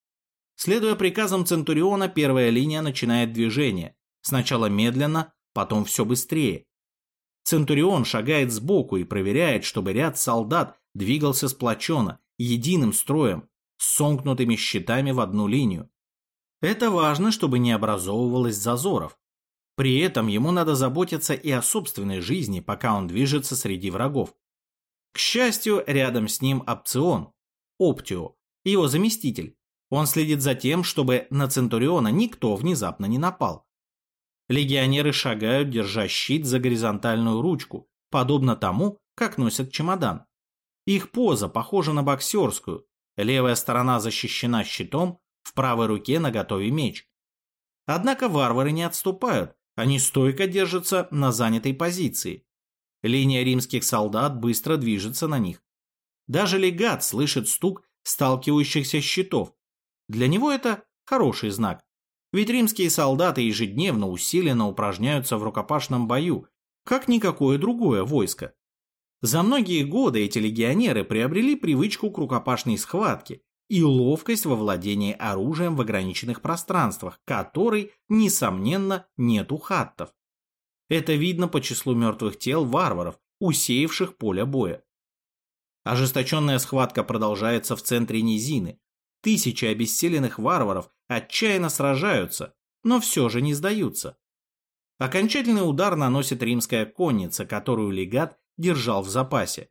Следуя приказам Центуриона, первая линия начинает движение. Сначала медленно, потом все быстрее. Центурион шагает сбоку и проверяет, чтобы ряд солдат двигался сплоченно, единым строем, с сомкнутыми щитами в одну линию. Это важно, чтобы не образовывалось зазоров. При этом ему надо заботиться и о собственной жизни, пока он движется среди врагов. К счастью, рядом с ним Опцион, Оптио, его заместитель. Он следит за тем, чтобы на Центуриона никто внезапно не напал. Легионеры шагают, держа щит за горизонтальную ручку, подобно тому, как носят чемодан. Их поза похожа на боксерскую. Левая сторона защищена щитом, в правой руке наготове меч. Однако варвары не отступают, они стойко держатся на занятой позиции. Линия римских солдат быстро движется на них. Даже легат слышит стук сталкивающихся щитов. Для него это хороший знак. Ведь римские солдаты ежедневно усиленно упражняются в рукопашном бою, как никакое другое войско. За многие годы эти легионеры приобрели привычку к рукопашной схватке и ловкость во владении оружием в ограниченных пространствах, которой, несомненно, нет у хаттов. Это видно по числу мертвых тел варваров, усеявших поле боя. Ожесточенная схватка продолжается в центре низины. Тысячи обессиленных варваров отчаянно сражаются, но все же не сдаются. Окончательный удар наносит римская конница, которую легат держал в запасе.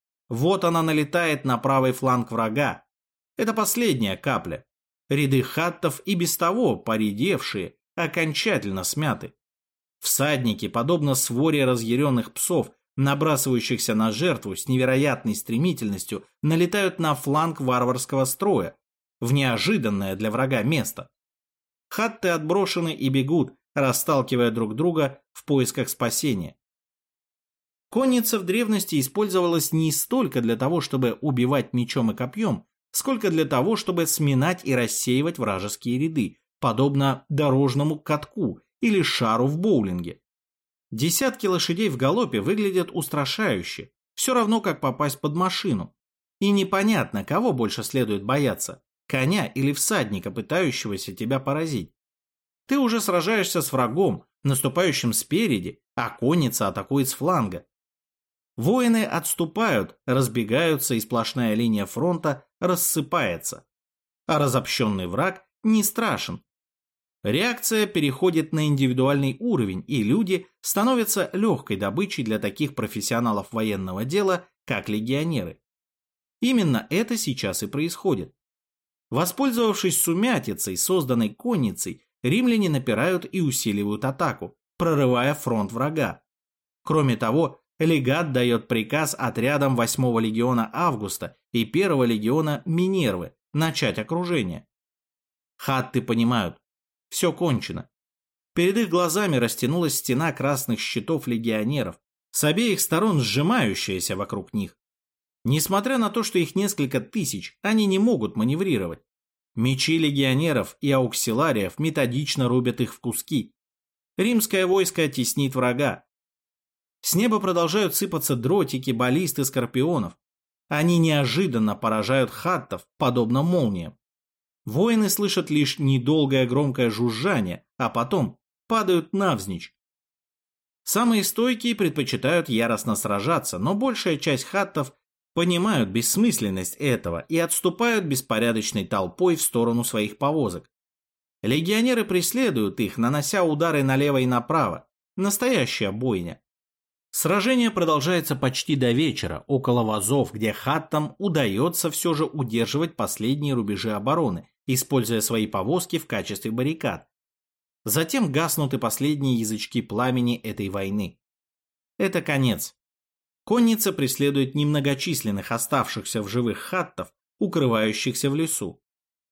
Вот она налетает на правый фланг врага. Это последняя капля. Ряды хаттов и без того поредевшие, окончательно смяты. Всадники, подобно своре разъяренных псов, набрасывающихся на жертву с невероятной стремительностью, налетают на фланг варварского строя, в неожиданное для врага место. Хатты отброшены и бегут, расталкивая друг друга в поисках спасения. Конница в древности использовалась не столько для того, чтобы убивать мечом и копьем, сколько для того, чтобы сминать и рассеивать вражеские ряды, подобно дорожному катку или шару в боулинге. Десятки лошадей в галопе выглядят устрашающе, все равно как попасть под машину. И непонятно, кого больше следует бояться – коня или всадника, пытающегося тебя поразить. Ты уже сражаешься с врагом, наступающим спереди, а конница атакует с фланга. Воины отступают, разбегаются, и сплошная линия фронта рассыпается. А разобщенный враг не страшен. Реакция переходит на индивидуальный уровень, и люди становятся легкой добычей для таких профессионалов военного дела, как легионеры. Именно это сейчас и происходит. Воспользовавшись сумятицей, созданной конницей, римляне напирают и усиливают атаку, прорывая фронт врага. Кроме того, легат дает приказ отрядам 8-го легиона Августа и 1-го легиона Минервы начать окружение. Хатты понимают, все кончено. Перед их глазами растянулась стена красных щитов легионеров, с обеих сторон сжимающаяся вокруг них. Несмотря на то, что их несколько тысяч, они не могут маневрировать. Мечи легионеров и ауксилариев методично рубят их в куски. Римское войско теснит врага. С неба продолжают сыпаться дротики, баллисты, скорпионов. Они неожиданно поражают хаттов, подобно молниям. Воины слышат лишь недолгое громкое жужжание, а потом падают навзничь. Самые стойкие предпочитают яростно сражаться, но большая часть хаттов понимают бессмысленность этого и отступают беспорядочной толпой в сторону своих повозок. Легионеры преследуют их, нанося удары налево и направо. Настоящая бойня. Сражение продолжается почти до вечера, около вазов, где хаттам удается все же удерживать последние рубежи обороны, используя свои повозки в качестве баррикад. Затем гаснут и последние язычки пламени этой войны. Это конец. Конница преследует немногочисленных оставшихся в живых хаттов, укрывающихся в лесу.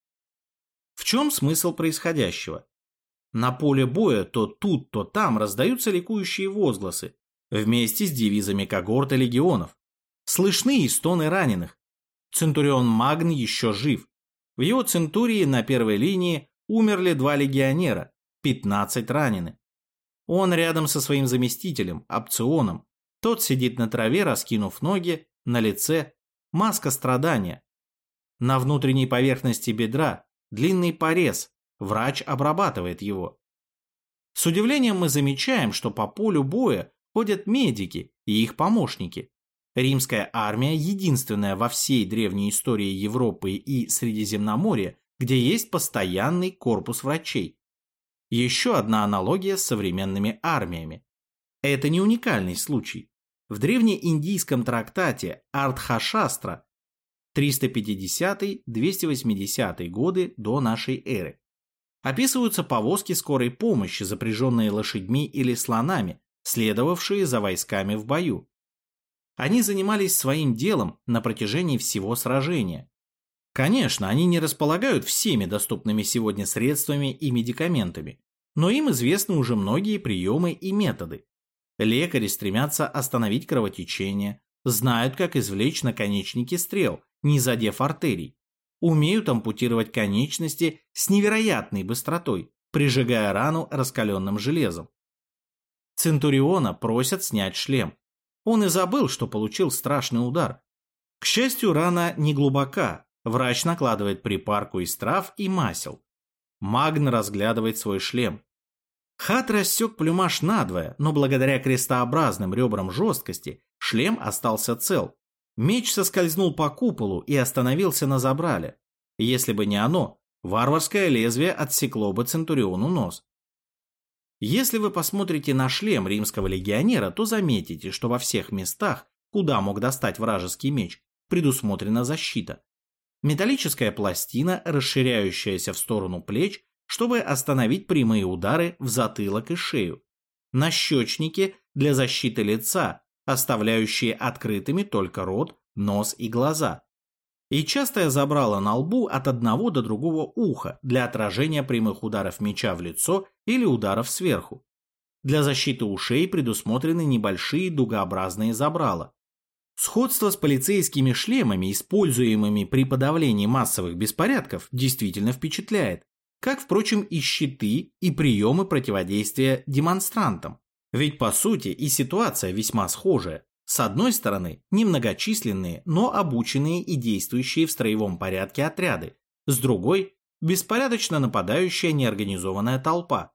В чем смысл происходящего? На поле боя то тут, то там раздаются ликующие возгласы, вместе с девизами когорты легионов. Слышны и стоны раненых. Центурион Магн еще жив. В его центурии на первой линии умерли 2 легионера, 15 ранены. Он рядом со своим заместителем, Опционом. Тот сидит на траве, раскинув ноги, на лице маска страдания. На внутренней поверхности бедра длинный порез, врач обрабатывает его. С удивлением мы замечаем, что по полю боя ходят медики и их помощники. Римская армия единственная во всей древней истории Европы и Средиземноморья, где есть постоянный корпус врачей. Еще одна аналогия с современными армиями. Это не уникальный случай. В древнеиндийском трактате Артхашастра 350-280 годы до нашей эры описываются повозки скорой помощи, запряженные лошадьми или слонами, следовавшие за войсками в бою. Они занимались своим делом на протяжении всего сражения. Конечно, они не располагают всеми доступными сегодня средствами и медикаментами, но им известны уже многие приемы и методы. Лекари стремятся остановить кровотечение, знают, как извлечь наконечники стрел, не задев артерий, умеют ампутировать конечности с невероятной быстротой, прижигая рану раскаленным железом. Центуриона просят снять шлем. Он и забыл, что получил страшный удар. К счастью, рана не глубока. Врач накладывает припарку из трав и масел. Магн разглядывает свой шлем. Хат рассек плюмаж надвое, но благодаря крестообразным ребрам жесткости шлем остался цел. Меч соскользнул по куполу и остановился на забрале. Если бы не оно, варварское лезвие отсекло бы Центуриону нос. Если вы посмотрите на шлем римского легионера, то заметите, что во всех местах, куда мог достать вражеский меч, предусмотрена защита. Металлическая пластина, расширяющаяся в сторону плеч, чтобы остановить прямые удары в затылок и шею. Нащечники для защиты лица, оставляющие открытыми только рот, нос и глаза. И частое забрало на лбу от одного до другого уха для отражения прямых ударов меча в лицо или ударов сверху. Для защиты ушей предусмотрены небольшие дугообразные забрала. Сходство с полицейскими шлемами, используемыми при подавлении массовых беспорядков, действительно впечатляет, как, впрочем, и щиты, и приемы противодействия демонстрантам. Ведь, по сути, и ситуация весьма схожая. С одной стороны, немногочисленные, но обученные и действующие в строевом порядке отряды. С другой – беспорядочно нападающая неорганизованная толпа.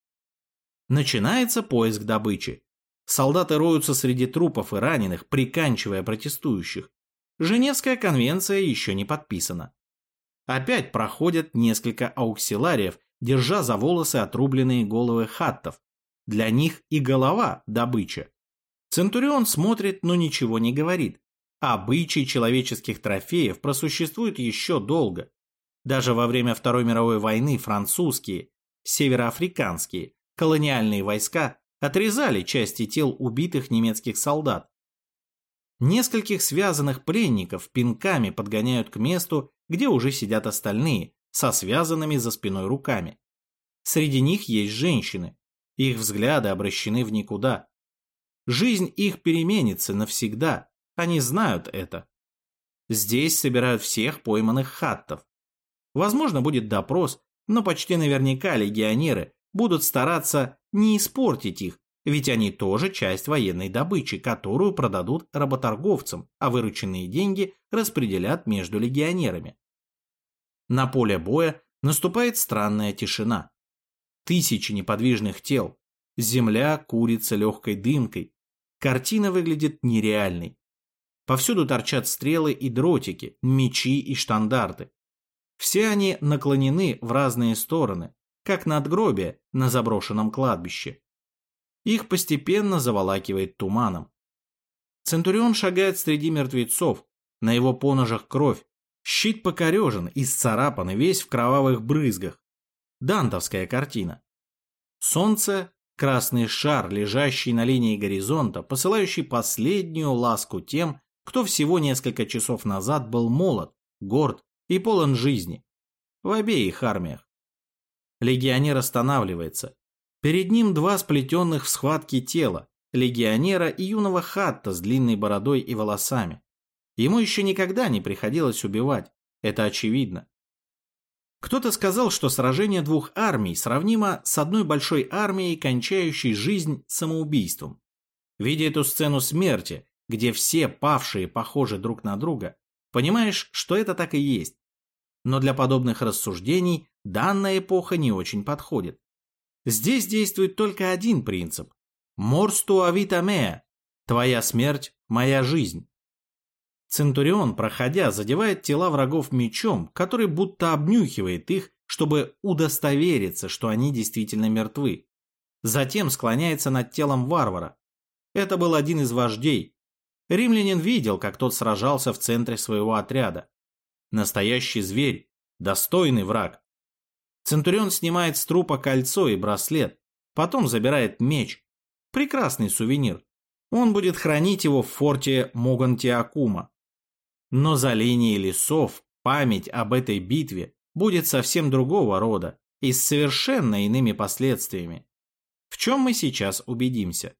Начинается поиск добычи. Солдаты роются среди трупов и раненых, приканчивая протестующих. Женевская конвенция еще не подписана. Опять проходят несколько ауксилариев, держа за волосы отрубленные головы хаттов. Для них и голова – добыча. Центурион смотрит, но ничего не говорит. Обычаи человеческих трофеев просуществуют еще долго. Даже во время Второй мировой войны французские, североафриканские, колониальные войска отрезали части тел убитых немецких солдат. Нескольких связанных пленников пинками подгоняют к месту, где уже сидят остальные, со связанными за спиной руками. Среди них есть женщины. Их взгляды обращены в никуда. Жизнь их переменится навсегда, они знают это. Здесь собирают всех пойманных хаттов. Возможно, будет допрос, но почти наверняка легионеры будут стараться не испортить их, ведь они тоже часть военной добычи, которую продадут работорговцам, а вырученные деньги распределят между легионерами. На поле боя наступает странная тишина. Тысячи неподвижных тел. Земля курится легкой дымкой. Картина выглядит нереальной. Повсюду торчат стрелы и дротики, мечи и штандарты. Все они наклонены в разные стороны, как надгробия на заброшенном кладбище. Их постепенно заволакивает туманом. Центурион шагает среди мертвецов, на его поножах кровь, щит покорежен, исцарапан и весь в кровавых брызгах. Дантовская картина. Солнце – красный шар, лежащий на линии горизонта, посылающий последнюю ласку тем, кто всего несколько часов назад был молод, горд и полон жизни. В обеих армиях. Легионер останавливается. Перед ним два сплетенных в схватке тела, легионера и юного хатта с длинной бородой и волосами. Ему еще никогда не приходилось убивать, это очевидно. Кто-то сказал, что сражение двух армий сравнимо с одной большой армией, кончающей жизнь самоубийством. Видя эту сцену смерти, где все павшие похожи друг на друга, понимаешь, что это так и есть. Но для подобных рассуждений данная эпоха не очень подходит. Здесь действует только один принцип – «Mors tua vita mea» – «Твоя смерть – моя жизнь». Центурион, проходя, задевает тела врагов мечом, который будто обнюхивает их, чтобы удостовериться, что они действительно мертвы. Затем склоняется над телом варвара. Это был один из вождей. Римлянин видел, как тот сражался в центре своего отряда. Настоящий зверь, достойный враг. Центурион снимает с трупа кольцо и браслет, потом забирает меч. Прекрасный сувенир. Он будет хранить его в форте Могонтиакума. Но за линией лесов память об этой битве будет совсем другого рода и с совершенно иными последствиями. В чем мы сейчас убедимся.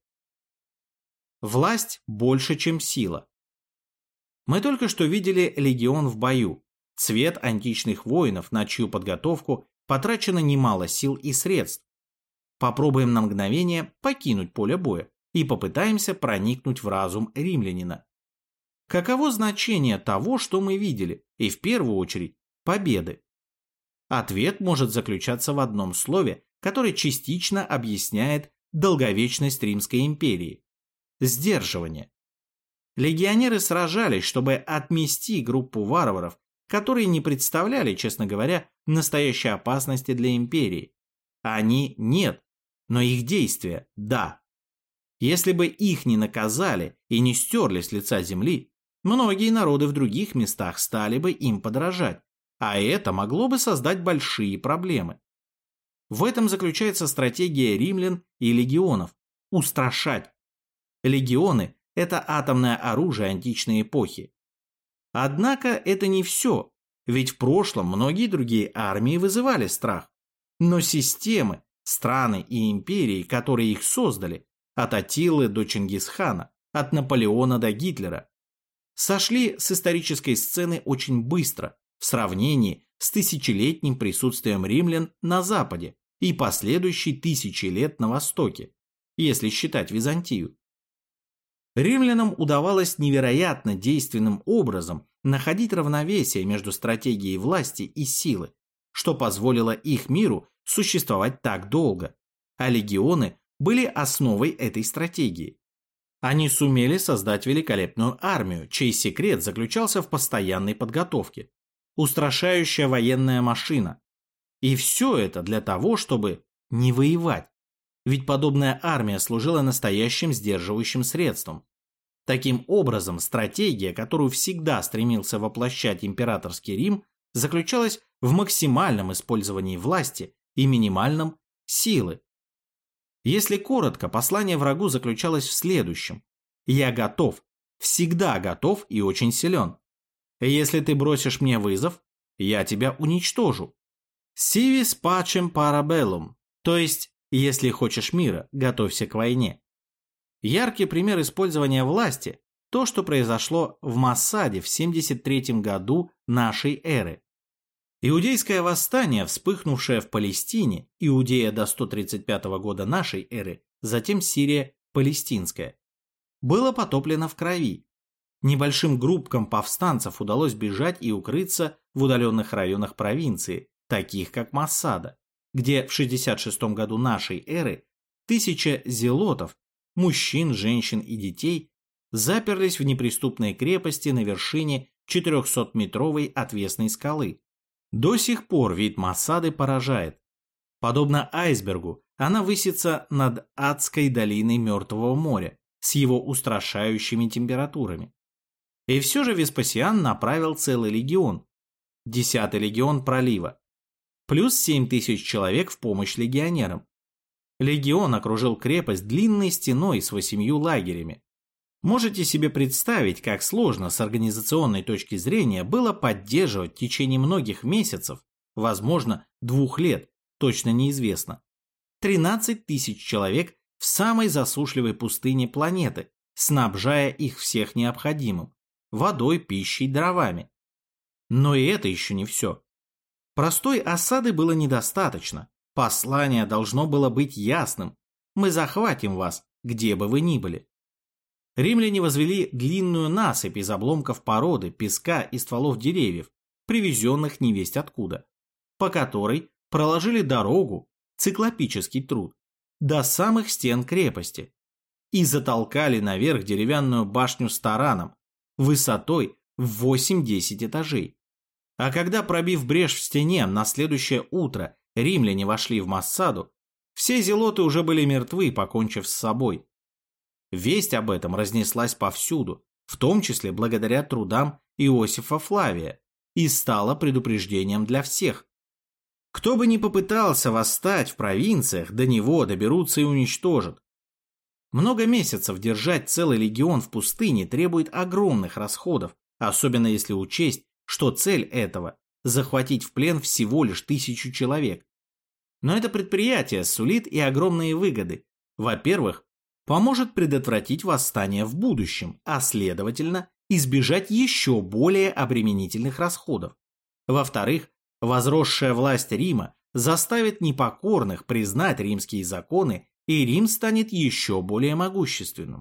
Власть больше, чем сила. Мы только что видели легион в бою, цвет античных воинов, на чью подготовку потрачено немало сил и средств. Попробуем на мгновение покинуть поле боя и попытаемся проникнуть в разум римлянина. Каково значение того, что мы видели, и в первую очередь победы? Ответ может заключаться в одном слове, которое частично объясняет долговечность Римской империи – сдерживание. Легионеры сражались, чтобы отмести группу варваров, которые не представляли, честно говоря, настоящей опасности для империи. Они нет, но их действия – да. Если бы их не наказали и не стерли с лица земли, многие народы в других местах стали бы им подражать, а это могло бы создать большие проблемы. В этом заключается стратегия римлян и легионов – устрашать. Легионы – это атомное оружие античной эпохи. Однако это не все, ведь в прошлом многие другие армии вызывали страх. Но системы, страны и империи, которые их создали, от Аттилы до Чингисхана, от Наполеона до Гитлера, сошли с исторической сцены очень быстро в сравнении с тысячелетним присутствием римлян на Западе и последующей тысячи лет на Востоке, если считать Византию. Римлянам удавалось невероятно действенным образом находить равновесие между стратегией власти и силы, что позволило их миру существовать так долго, а легионы были основой этой стратегии. Они сумели создать великолепную армию, чей секрет заключался в постоянной подготовке, устрашающая военная машина. И все это для того, чтобы не воевать, ведь подобная армия служила настоящим сдерживающим средством. Таким образом, стратегия, которую всегда стремился воплощать императорский Рим, заключалась в максимальном использовании власти и минимальном силы. Если коротко, послание врагу заключалось в следующем: «Я готов, всегда готов и очень силен. Если ты бросишь мне вызов, я тебя уничтожу. Si vis pacem para bellum», то есть, если хочешь мира, готовься к войне. Яркий пример использования власти – то, что произошло в Массаде в 73 году нашей эры. Иудейское восстание, вспыхнувшее в Палестине, Иудея до 135 года нашей эры, затем Сирия Палестинская, было потоплено в крови. Небольшим группкам повстанцев удалось бежать и укрыться в удаленных районах провинции, таких как Массада, где в 66 году нашей эры 1000 зелотов, мужчин, женщин и детей, заперлись в неприступной крепости на вершине 400-метровой отвесной скалы. До сих пор вид Массады поражает. Подобно айсбергу, она высится над адской долиной Мертвого моря с его устрашающими температурами. И все же Веспасиан направил целый легион, 10-й легион пролива, плюс 7000 человек в помощь легионерам. Легион окружил крепость длинной стеной с 8 лагерями. Можете себе представить, как сложно с организационной точки зрения было поддерживать в течение многих месяцев, возможно, 2 лет, точно неизвестно, 13 000 человек в самой засушливой пустыне планеты, снабжая их всех необходимым – водой, пищей, дровами. Но и это еще не все. Простой осады было недостаточно. Послание должно было быть ясным: мы захватим вас, где бы вы ни были. Римляне возвели длинную насыпь из обломков породы, песка и стволов деревьев, привезенных невесть откуда, по которой проложили дорогу, циклопический труд, до самых стен крепости и затолкали наверх деревянную башню с тараном, высотой в 8-10 этажей. А когда, пробив брешь в стене, на следующее утро римляне вошли в Массаду, все зелоты уже были мертвы, покончив с собой. Весть об этом разнеслась повсюду, в том числе благодаря трудам Иосифа Флавия, и стала предупреждением для всех. Кто бы ни попытался восстать в провинциях, до него доберутся и уничтожат. Много месяцев держать целый легион в пустыне требует огромных расходов, особенно если учесть, что цель этого – захватить в плен всего лишь 1000 человек. Но это предприятие сулит и огромные выгоды. Во-первых, поможет предотвратить восстание в будущем, а следовательно, избежать еще более обременительных расходов. Во-вторых, возросшая власть Рима заставит непокорных признать римские законы, и Рим станет еще более могущественным.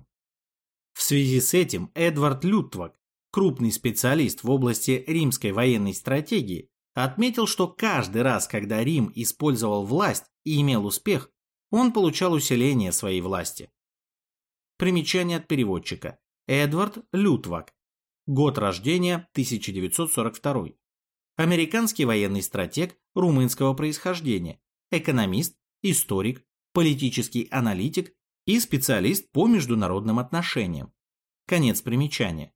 В связи с этим Эдвард Лютвак, крупный специалист в области римской военной стратегии, отметил, что каждый раз, когда Рим использовал власть и имел успех, он получал усиление своей власти. Примечание от переводчика. Эдвард Лютвак. Год рождения 1942. Американский военный стратег румынского происхождения, экономист, историк, политический аналитик и специалист по международным отношениям. Конец примечания.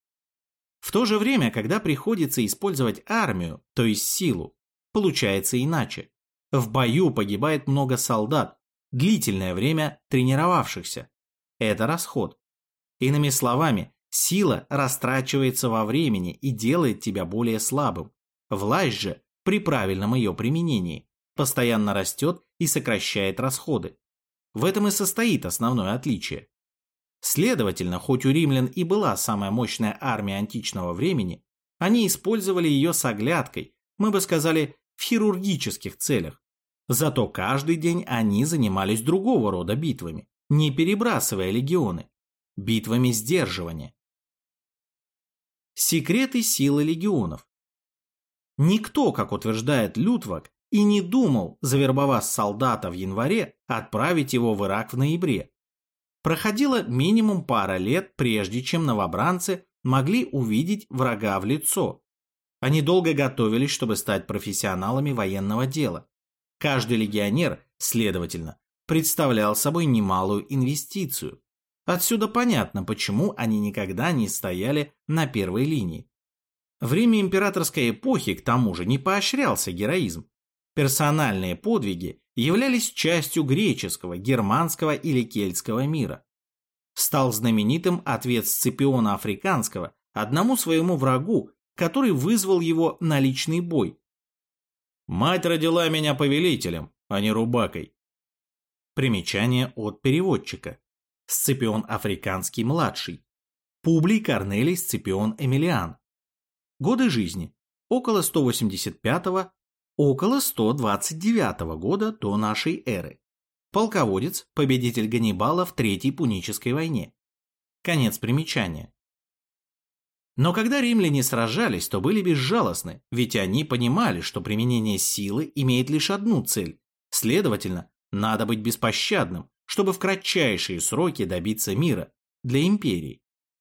В то же время, когда приходится использовать армию, то есть силу, получается иначе. В бою погибает много солдат, длительное время тренировавшихся. Это расход. Иными словами, сила растрачивается во времени и делает тебя более слабым. Власть же, при правильном ее применении, постоянно растет и сокращает расходы. В этом и состоит основное отличие. Следовательно, хоть у римлян и была самая мощная армия античного времени, они использовали ее с оглядкой, мы бы сказали, в хирургических целях. Зато каждый день они занимались другого рода битвами, не перебрасывая легионы, битвами сдерживания. Секреты силы легионов. Никто, как утверждает Лютвак, и не думал, завербовав солдата в январе, отправить его в Ирак в ноябре. Проходило минимум пара лет, прежде чем новобранцы могли увидеть врага в лицо. Они долго готовились, чтобы стать профессионалами военного дела. Каждый легионер, следовательно, представлял собой немалую инвестицию. Отсюда понятно, почему они никогда не стояли на первой линии. В Риме императорской эпохи, к тому же, не поощрялся героизм. Персональные подвиги являлись частью греческого, германского или кельтского мира. Стал знаменитым ответ Сципиона Африканского одному своему врагу, который вызвал его на личный бой. «Мать родила меня повелителем, а не рубакой». Примечание от переводчика. Сципион Африканский-младший. Публий Корнелий Сципион Эмилиан. Годы жизни. Около 185 около 129 года до нашей эры. Полководец, победитель Ганнибала в Третьей Пунической войне. Конец примечания. Но когда римляне сражались, то были безжалостны, ведь они понимали, что применение силы имеет лишь одну цель. Следовательно, надо быть беспощадным, чтобы в кратчайшие сроки добиться мира для империи.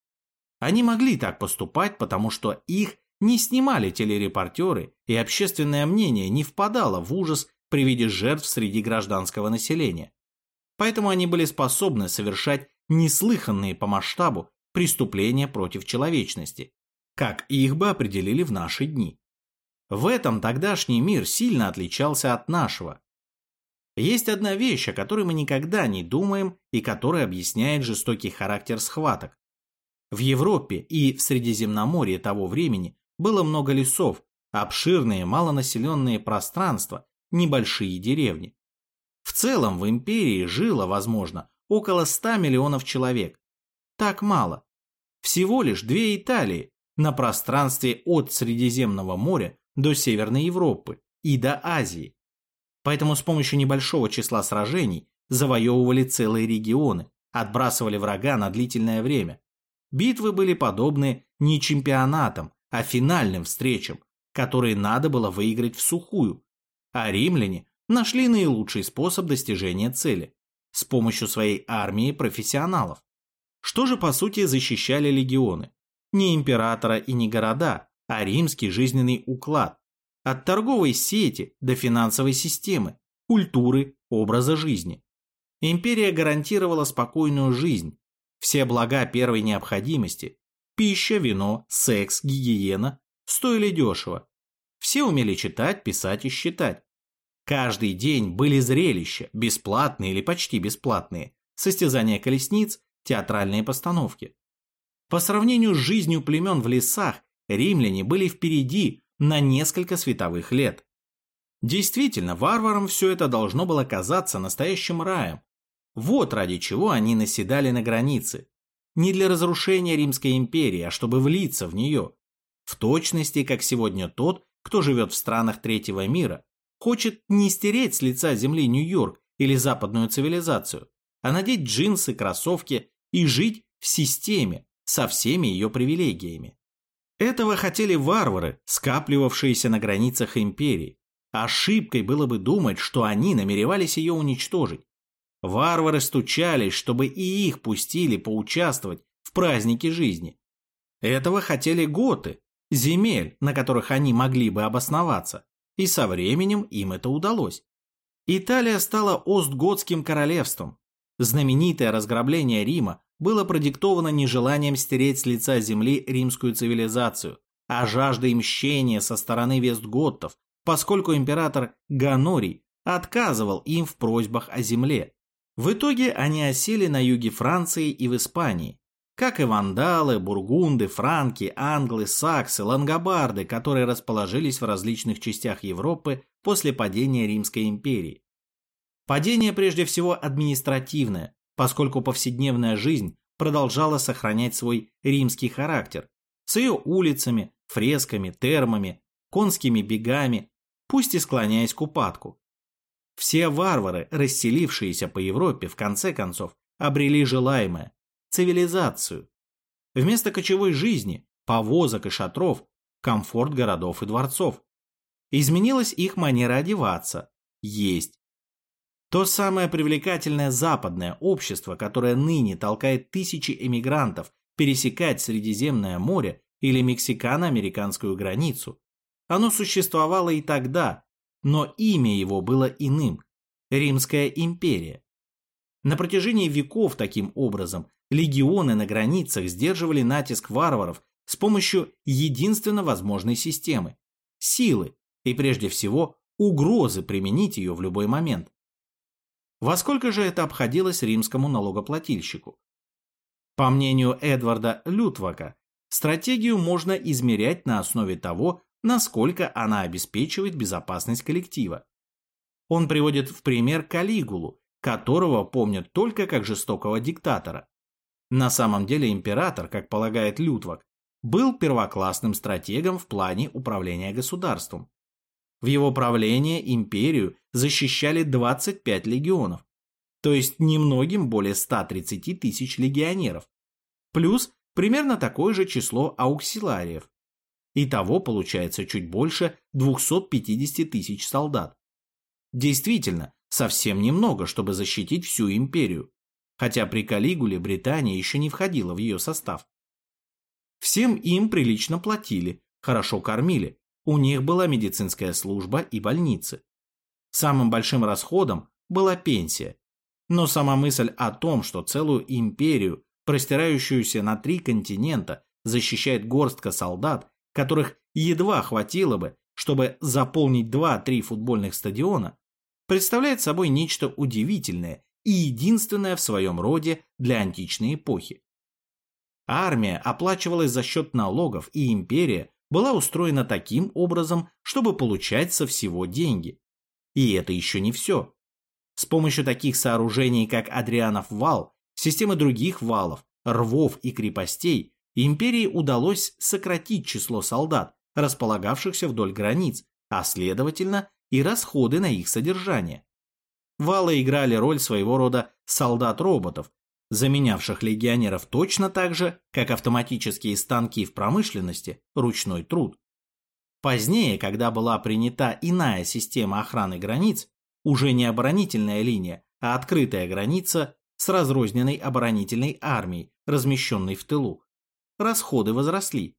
Они могли так поступать, потому что их не снимали телерепортеры, и общественное мнение не впадало в ужас при виде жертв среди гражданского населения. Поэтому они были способны совершать неслыханные по масштабу преступления против человечности, как их бы определили в наши дни. В этом тогдашний мир сильно отличался от нашего. Есть одна вещь, о которой мы никогда не думаем и которая объясняет жестокий характер схваток. В Европе и в Средиземноморье того времени было много лесов, обширные малонаселенные пространства, небольшие деревни. В целом в империи жило, возможно, около 100 миллионов человек. Так мало. Всего лишь две Италии на пространстве от Средиземного моря до Северной Европы и до Азии. Поэтому с помощью небольшого числа сражений завоевывали целые регионы, отбрасывали врага на длительное время. Битвы были подобны не чемпионатам, а финальным встречам, которые надо было выиграть всухую. А римляне нашли наилучший способ достижения цели – с помощью своей армии профессионалов. Что же по сути защищали легионы? Не императора и не города, а римский жизненный уклад. От торговой сети до финансовой системы, культуры, образа жизни. Империя гарантировала спокойную жизнь, все блага первой необходимости – пища, вино, секс, гигиена – стоили дешево. Все умели читать, писать и считать. Каждый день были зрелища, бесплатные или почти бесплатные, состязания колесниц, театральные постановки. По сравнению с жизнью племен в лесах, римляне были впереди на несколько световых лет. Действительно, варварам все это должно было казаться настоящим раем. Вот ради чего они наседали на границы. Не для разрушения Римской империи, а чтобы влиться в нее. В точности, как сегодня тот, кто живет в странах третьего мира, хочет не стереть с лица земли Нью-Йорк или западную цивилизацию, а надеть джинсы, кроссовки и жить в системе со всеми ее привилегиями. Этого хотели варвары, скапливавшиеся на границах империи. Ошибкой было бы думать, что они намеревались ее уничтожить. Варвары стучались, чтобы и их пустили поучаствовать в празднике жизни. Этого хотели готы, земель, на которых они могли бы обосноваться, и со временем им это удалось. Италия стала Остготским королевством. Знаменитое разграбление Рима было продиктовано не желанием стереть с лица земли римскую цивилизацию, а жаждой мщения со стороны вестготтов, поскольку император Ганорий отказывал им в просьбах о земле. В итоге они осели на юге Франции и в Испании, как и вандалы, бургунды, франки, англы, саксы, лангобарды, которые расположились в различных частях Европы после падения Римской империи. Падение прежде всего административное, поскольку повседневная жизнь продолжала сохранять свой римский характер, с ее улицами, фресками, термами, конскими бегами, пусть и склоняясь к упадку. Все варвары, расселившиеся по Европе, в конце концов, обрели желаемое – цивилизацию. Вместо кочевой жизни, повозок и шатров – комфорт городов и дворцов. Изменилась их манера одеваться, есть. То самое привлекательное западное общество, которое ныне толкает тысячи эмигрантов пересекать Средиземное море или мексикано-американскую границу, оно существовало и тогда, но имя его было иным – Римская империя. На протяжении веков, таким образом, легионы на границах сдерживали натиск варваров с помощью единственно возможной системы – силы и, прежде всего, угрозы применить ее в любой момент. Во сколько же это обходилось римскому налогоплательщику? По мнению Эдварда Лютвака, стратегию можно измерять на основе того, насколько она обеспечивает безопасность коллектива. Он приводит в пример Калигулу, которого помнят только как жестокого диктатора. На самом деле император, как полагает Лютвак, был первоклассным стратегом в плане управления государством. В его правлении империю защищали 25 легионов, то есть немногим более 130 тысяч легионеров, плюс примерно такое же число ауксилариев. Итого получается чуть больше 250 тысяч солдат. Действительно, совсем немного, чтобы защитить всю империю, хотя при Калигуле Британия еще не входила в ее состав. Всем им прилично платили, хорошо кормили, у них была медицинская служба и больницы. Самым большим расходом была пенсия, но сама мысль о том, что целую империю, простирающуюся на 3 континента, защищает горстка солдат, которых едва хватило бы, чтобы заполнить 2-3 футбольных стадиона, представляет собой нечто удивительное и единственное в своем роде для античной эпохи. Армия оплачивалась за счет налогов, и империя была устроена таким образом, чтобы получать со всего деньги. И это еще не все. С помощью таких сооружений, как Адрианов вал, системы других валов, рвов и крепостей, империи удалось сократить число солдат, располагавшихся вдоль границ, а следовательно и расходы на их содержание. Валы играли роль своего рода солдат-роботов, заменявших легионеров точно так же, как автоматические станки в промышленности, ручной труд. Позднее, когда была принята иная система охраны границ, уже не оборонительная линия, а открытая граница с разрозненной оборонительной армией, размещенной в тылу, расходы возросли.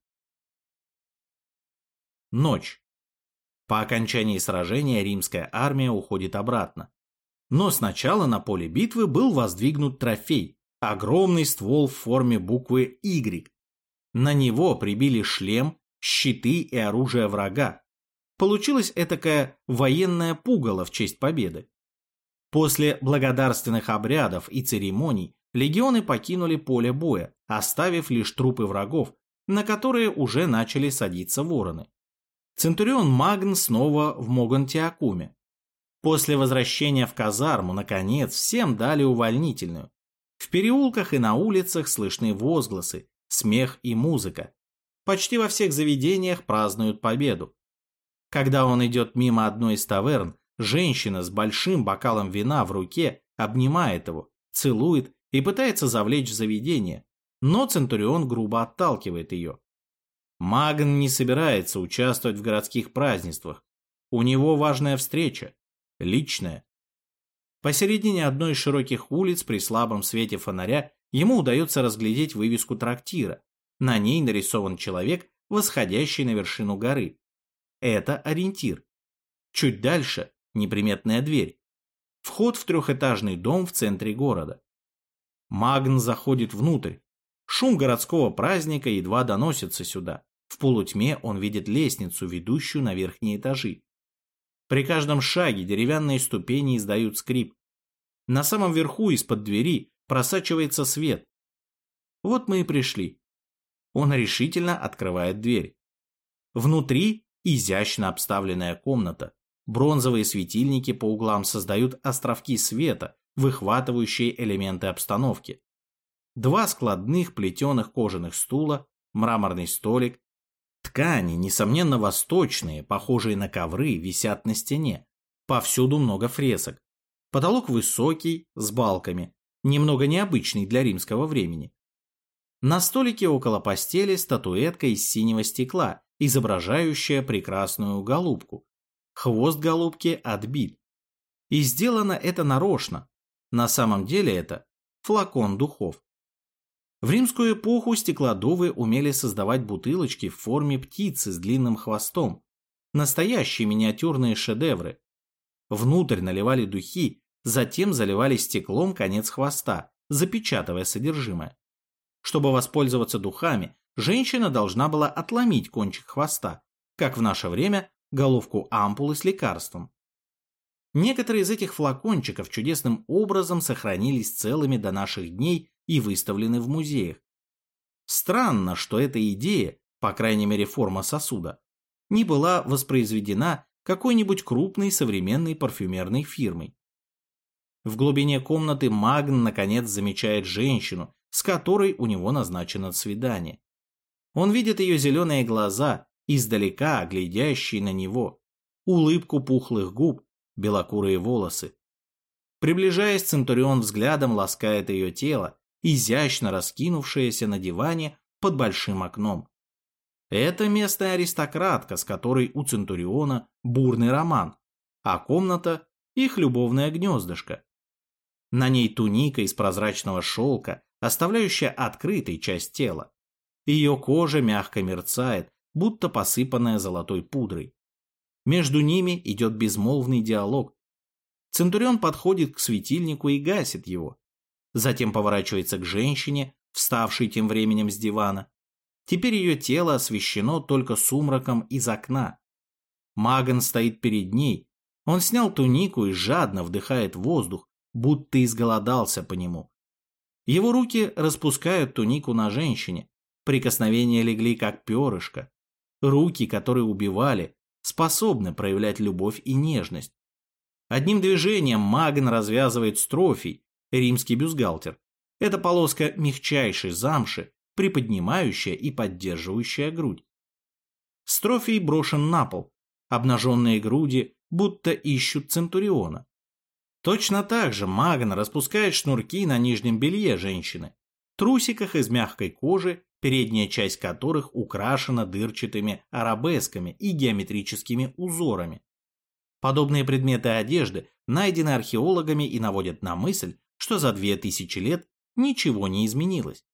Ночь. По окончании сражения римская армия уходит обратно. Но сначала на поле битвы был воздвигнут трофей – огромный ствол в форме буквы Y. На него прибили шлем, щиты и оружие врага. Получилось этакое военное пугало в честь победы. После благодарственных обрядов и церемоний легионы покинули поле боя, оставив лишь трупы врагов, на которые уже начали садиться вороны. Центурион Магн снова в Могонтиакуме. После возвращения в казарму, наконец, всем дали увольнительную. В переулках и на улицах слышны возгласы, смех и музыка. Почти во всех заведениях празднуют победу. Когда он идет мимо одной из таверн, женщина с большим бокалом вина в руке обнимает его, целует и пытается завлечь в заведение, но Центурион грубо отталкивает ее. Магн не собирается участвовать в городских празднествах. У него важная встреча, личная. Посередине одной из широких улиц при слабом свете фонаря ему удается разглядеть вывеску трактира. На ней нарисован человек, восходящий на вершину горы. Это ориентир. Чуть дальше неприметная дверь. Вход в трехэтажный дом в центре города. Магн заходит внутрь. Шум городского праздника едва доносится сюда. В полутьме он видит лестницу, ведущую на верхние этажи. При каждом шаге деревянные ступени издают скрип. На самом верху из-под двери просачивается свет. Вот мы и пришли. Он решительно открывает дверь. Внутри изящно обставленная комната. Бронзовые светильники по углам создают островки света, выхватывающие элементы обстановки. 2 складных плетеных кожаных стула, мраморный столик. Ткани, несомненно восточные, похожие на ковры, висят на стене. Повсюду много фресок. Потолок высокий, с балками, немного необычный для римского времени. На столике около постели статуэтка из синего стекла, изображающая прекрасную голубку. Хвост голубки отбит. И сделано это нарочно. На самом деле это флакон духов. В римскую эпоху стеклодувы умели создавать бутылочки в форме птицы с длинным хвостом. Настоящие миниатюрные шедевры. Внутрь наливали духи, затем заливали стеклом конец хвоста, запечатывая содержимое. Чтобы воспользоваться духами, женщина должна была отломить кончик хвоста, как в наше время головку ампулы с лекарством. Некоторые из этих флакончиков чудесным образом сохранились целыми до наших дней и выставлены в музеях. Странно, что эта идея, по крайней мере форма сосуда, не была воспроизведена какой-нибудь крупной современной парфюмерной фирмой. В глубине комнаты Магн наконец замечает женщину, с которой у него назначено свидание. Он видит ее зеленые глаза, издалека глядящие на него, улыбку пухлых губ, белокурые волосы. Приближаясь, Центурион взглядом ласкает ее тело, изящно раскинувшееся на диване под большим окном. Это местная аристократка, с которой у Центуриона бурный роман, а комната – их любовное гнездышко. На ней туника из прозрачного шелка, оставляющая открытой часть тела. Ее кожа мягко мерцает, будто посыпанная золотой пудрой. Между ними идет безмолвный диалог. Центурион подходит к светильнику и гасит его. Затем поворачивается к женщине, вставшей тем временем с дивана. Теперь ее тело освещено только сумраком из окна. Магн стоит перед ней. Он снял тунику и жадно вдыхает воздух, будто изголодался по нему. Его руки распускают тунику на женщине. Прикосновения легли как перышко. Руки, которые убивали, способны проявлять любовь и нежность. Одним движением Магн развязывает строфий, римский бюстгальтер. Это полоска мягчайшей замши, приподнимающая и поддерживающая грудь. Строфий брошен на пол. Обнаженные груди будто ищут Центуриона. Точно так же Магн распускает шнурки на нижнем белье женщины, трусиках из мягкой кожи, передняя часть которых украшена дырчатыми арабесками и геометрическими узорами. Подобные предметы одежды найдены археологами и наводят на мысль, что за 2000 лет ничего не изменилось.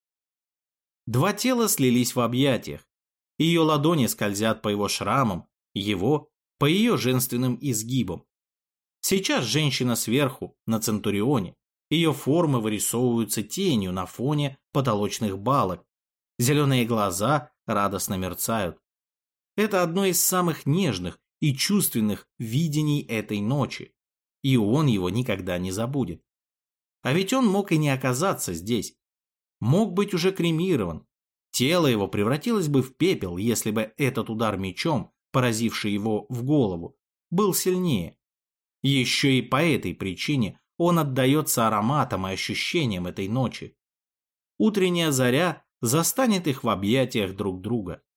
2 тела слились в объятиях. Ее ладони скользят по его шрамам, его по ее женственным изгибам. Сейчас женщина сверху, на Центурионе. Ее формы вырисовываются тенью на фоне потолочных балок. Зеленые глаза радостно мерцают. Это одно из самых нежных и чувственных видений этой ночи. И он его никогда не забудет. А ведь он мог и не оказаться здесь. Мог быть уже кремирован. Тело его превратилось бы в пепел, если бы этот удар мечом, поразивший его в голову, был сильнее. Еще и по этой причине он отдается ароматам и ощущениям этой ночи. Утренняя заря застанет их в объятиях друг друга.